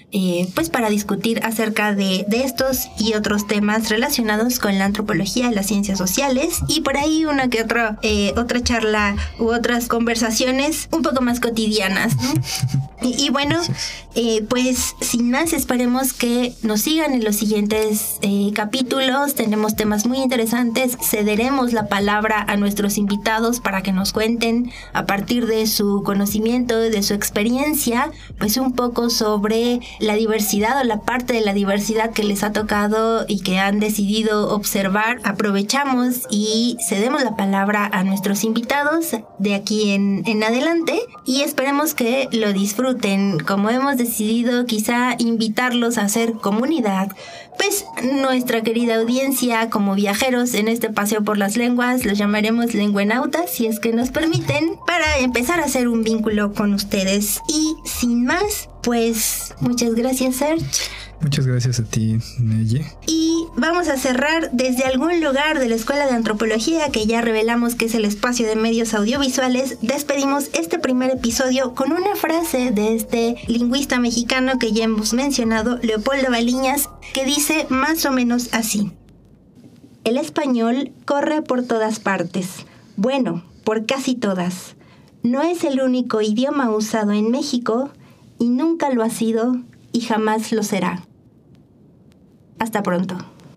pues para discutir acerca de estos y otros temas relacionados con la antropología y las ciencias sociales, y por ahí una que otra charla u otras conversaciones un poco más cotidianas, ¿no? Y bueno, pues sin más, esperemos que nos sigan en los siguientes capítulos. Tenemos temas muy interesantes. Cederemos la palabra a nuestros invitados para que nos cuenten a partir de su conocimiento, de su experiencia, pues un poco sobre la diversidad o la parte de la diversidad que les ha tocado y que han decidido observar. Aprovechamos y cedemos la palabra a nuestros invitados de aquí en adelante, y esperemos que lo disfruten. Como hemos decidido quizá invitarlos a hacer comunidad, pues nuestra querida audiencia, como viajeros en este paseo por las lenguas, los llamaremos lenguenautas, si es que nos permiten, para empezar a hacer un vínculo con ustedes. Y sin más, pues muchas gracias, Serge. Muchas gracias a ti, Neye. Y vamos a cerrar desde algún lugar de la Escuela de Antropología, que ya revelamos que es el espacio de medios audiovisuales. Despedimos este primer episodio con una frase de este lingüista mexicano que ya hemos mencionado, Leopoldo Baliñas, que dice más o menos así: el español corre por todas partes, bueno, por casi todas. No es el único idioma usado en México, y nunca lo ha sido, y jamás lo será. Hasta pronto.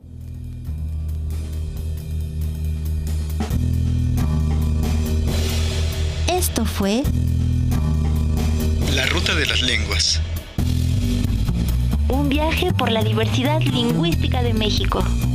Esto fue La Ruta de las Lenguas. un viaje por la diversidad lingüística de México.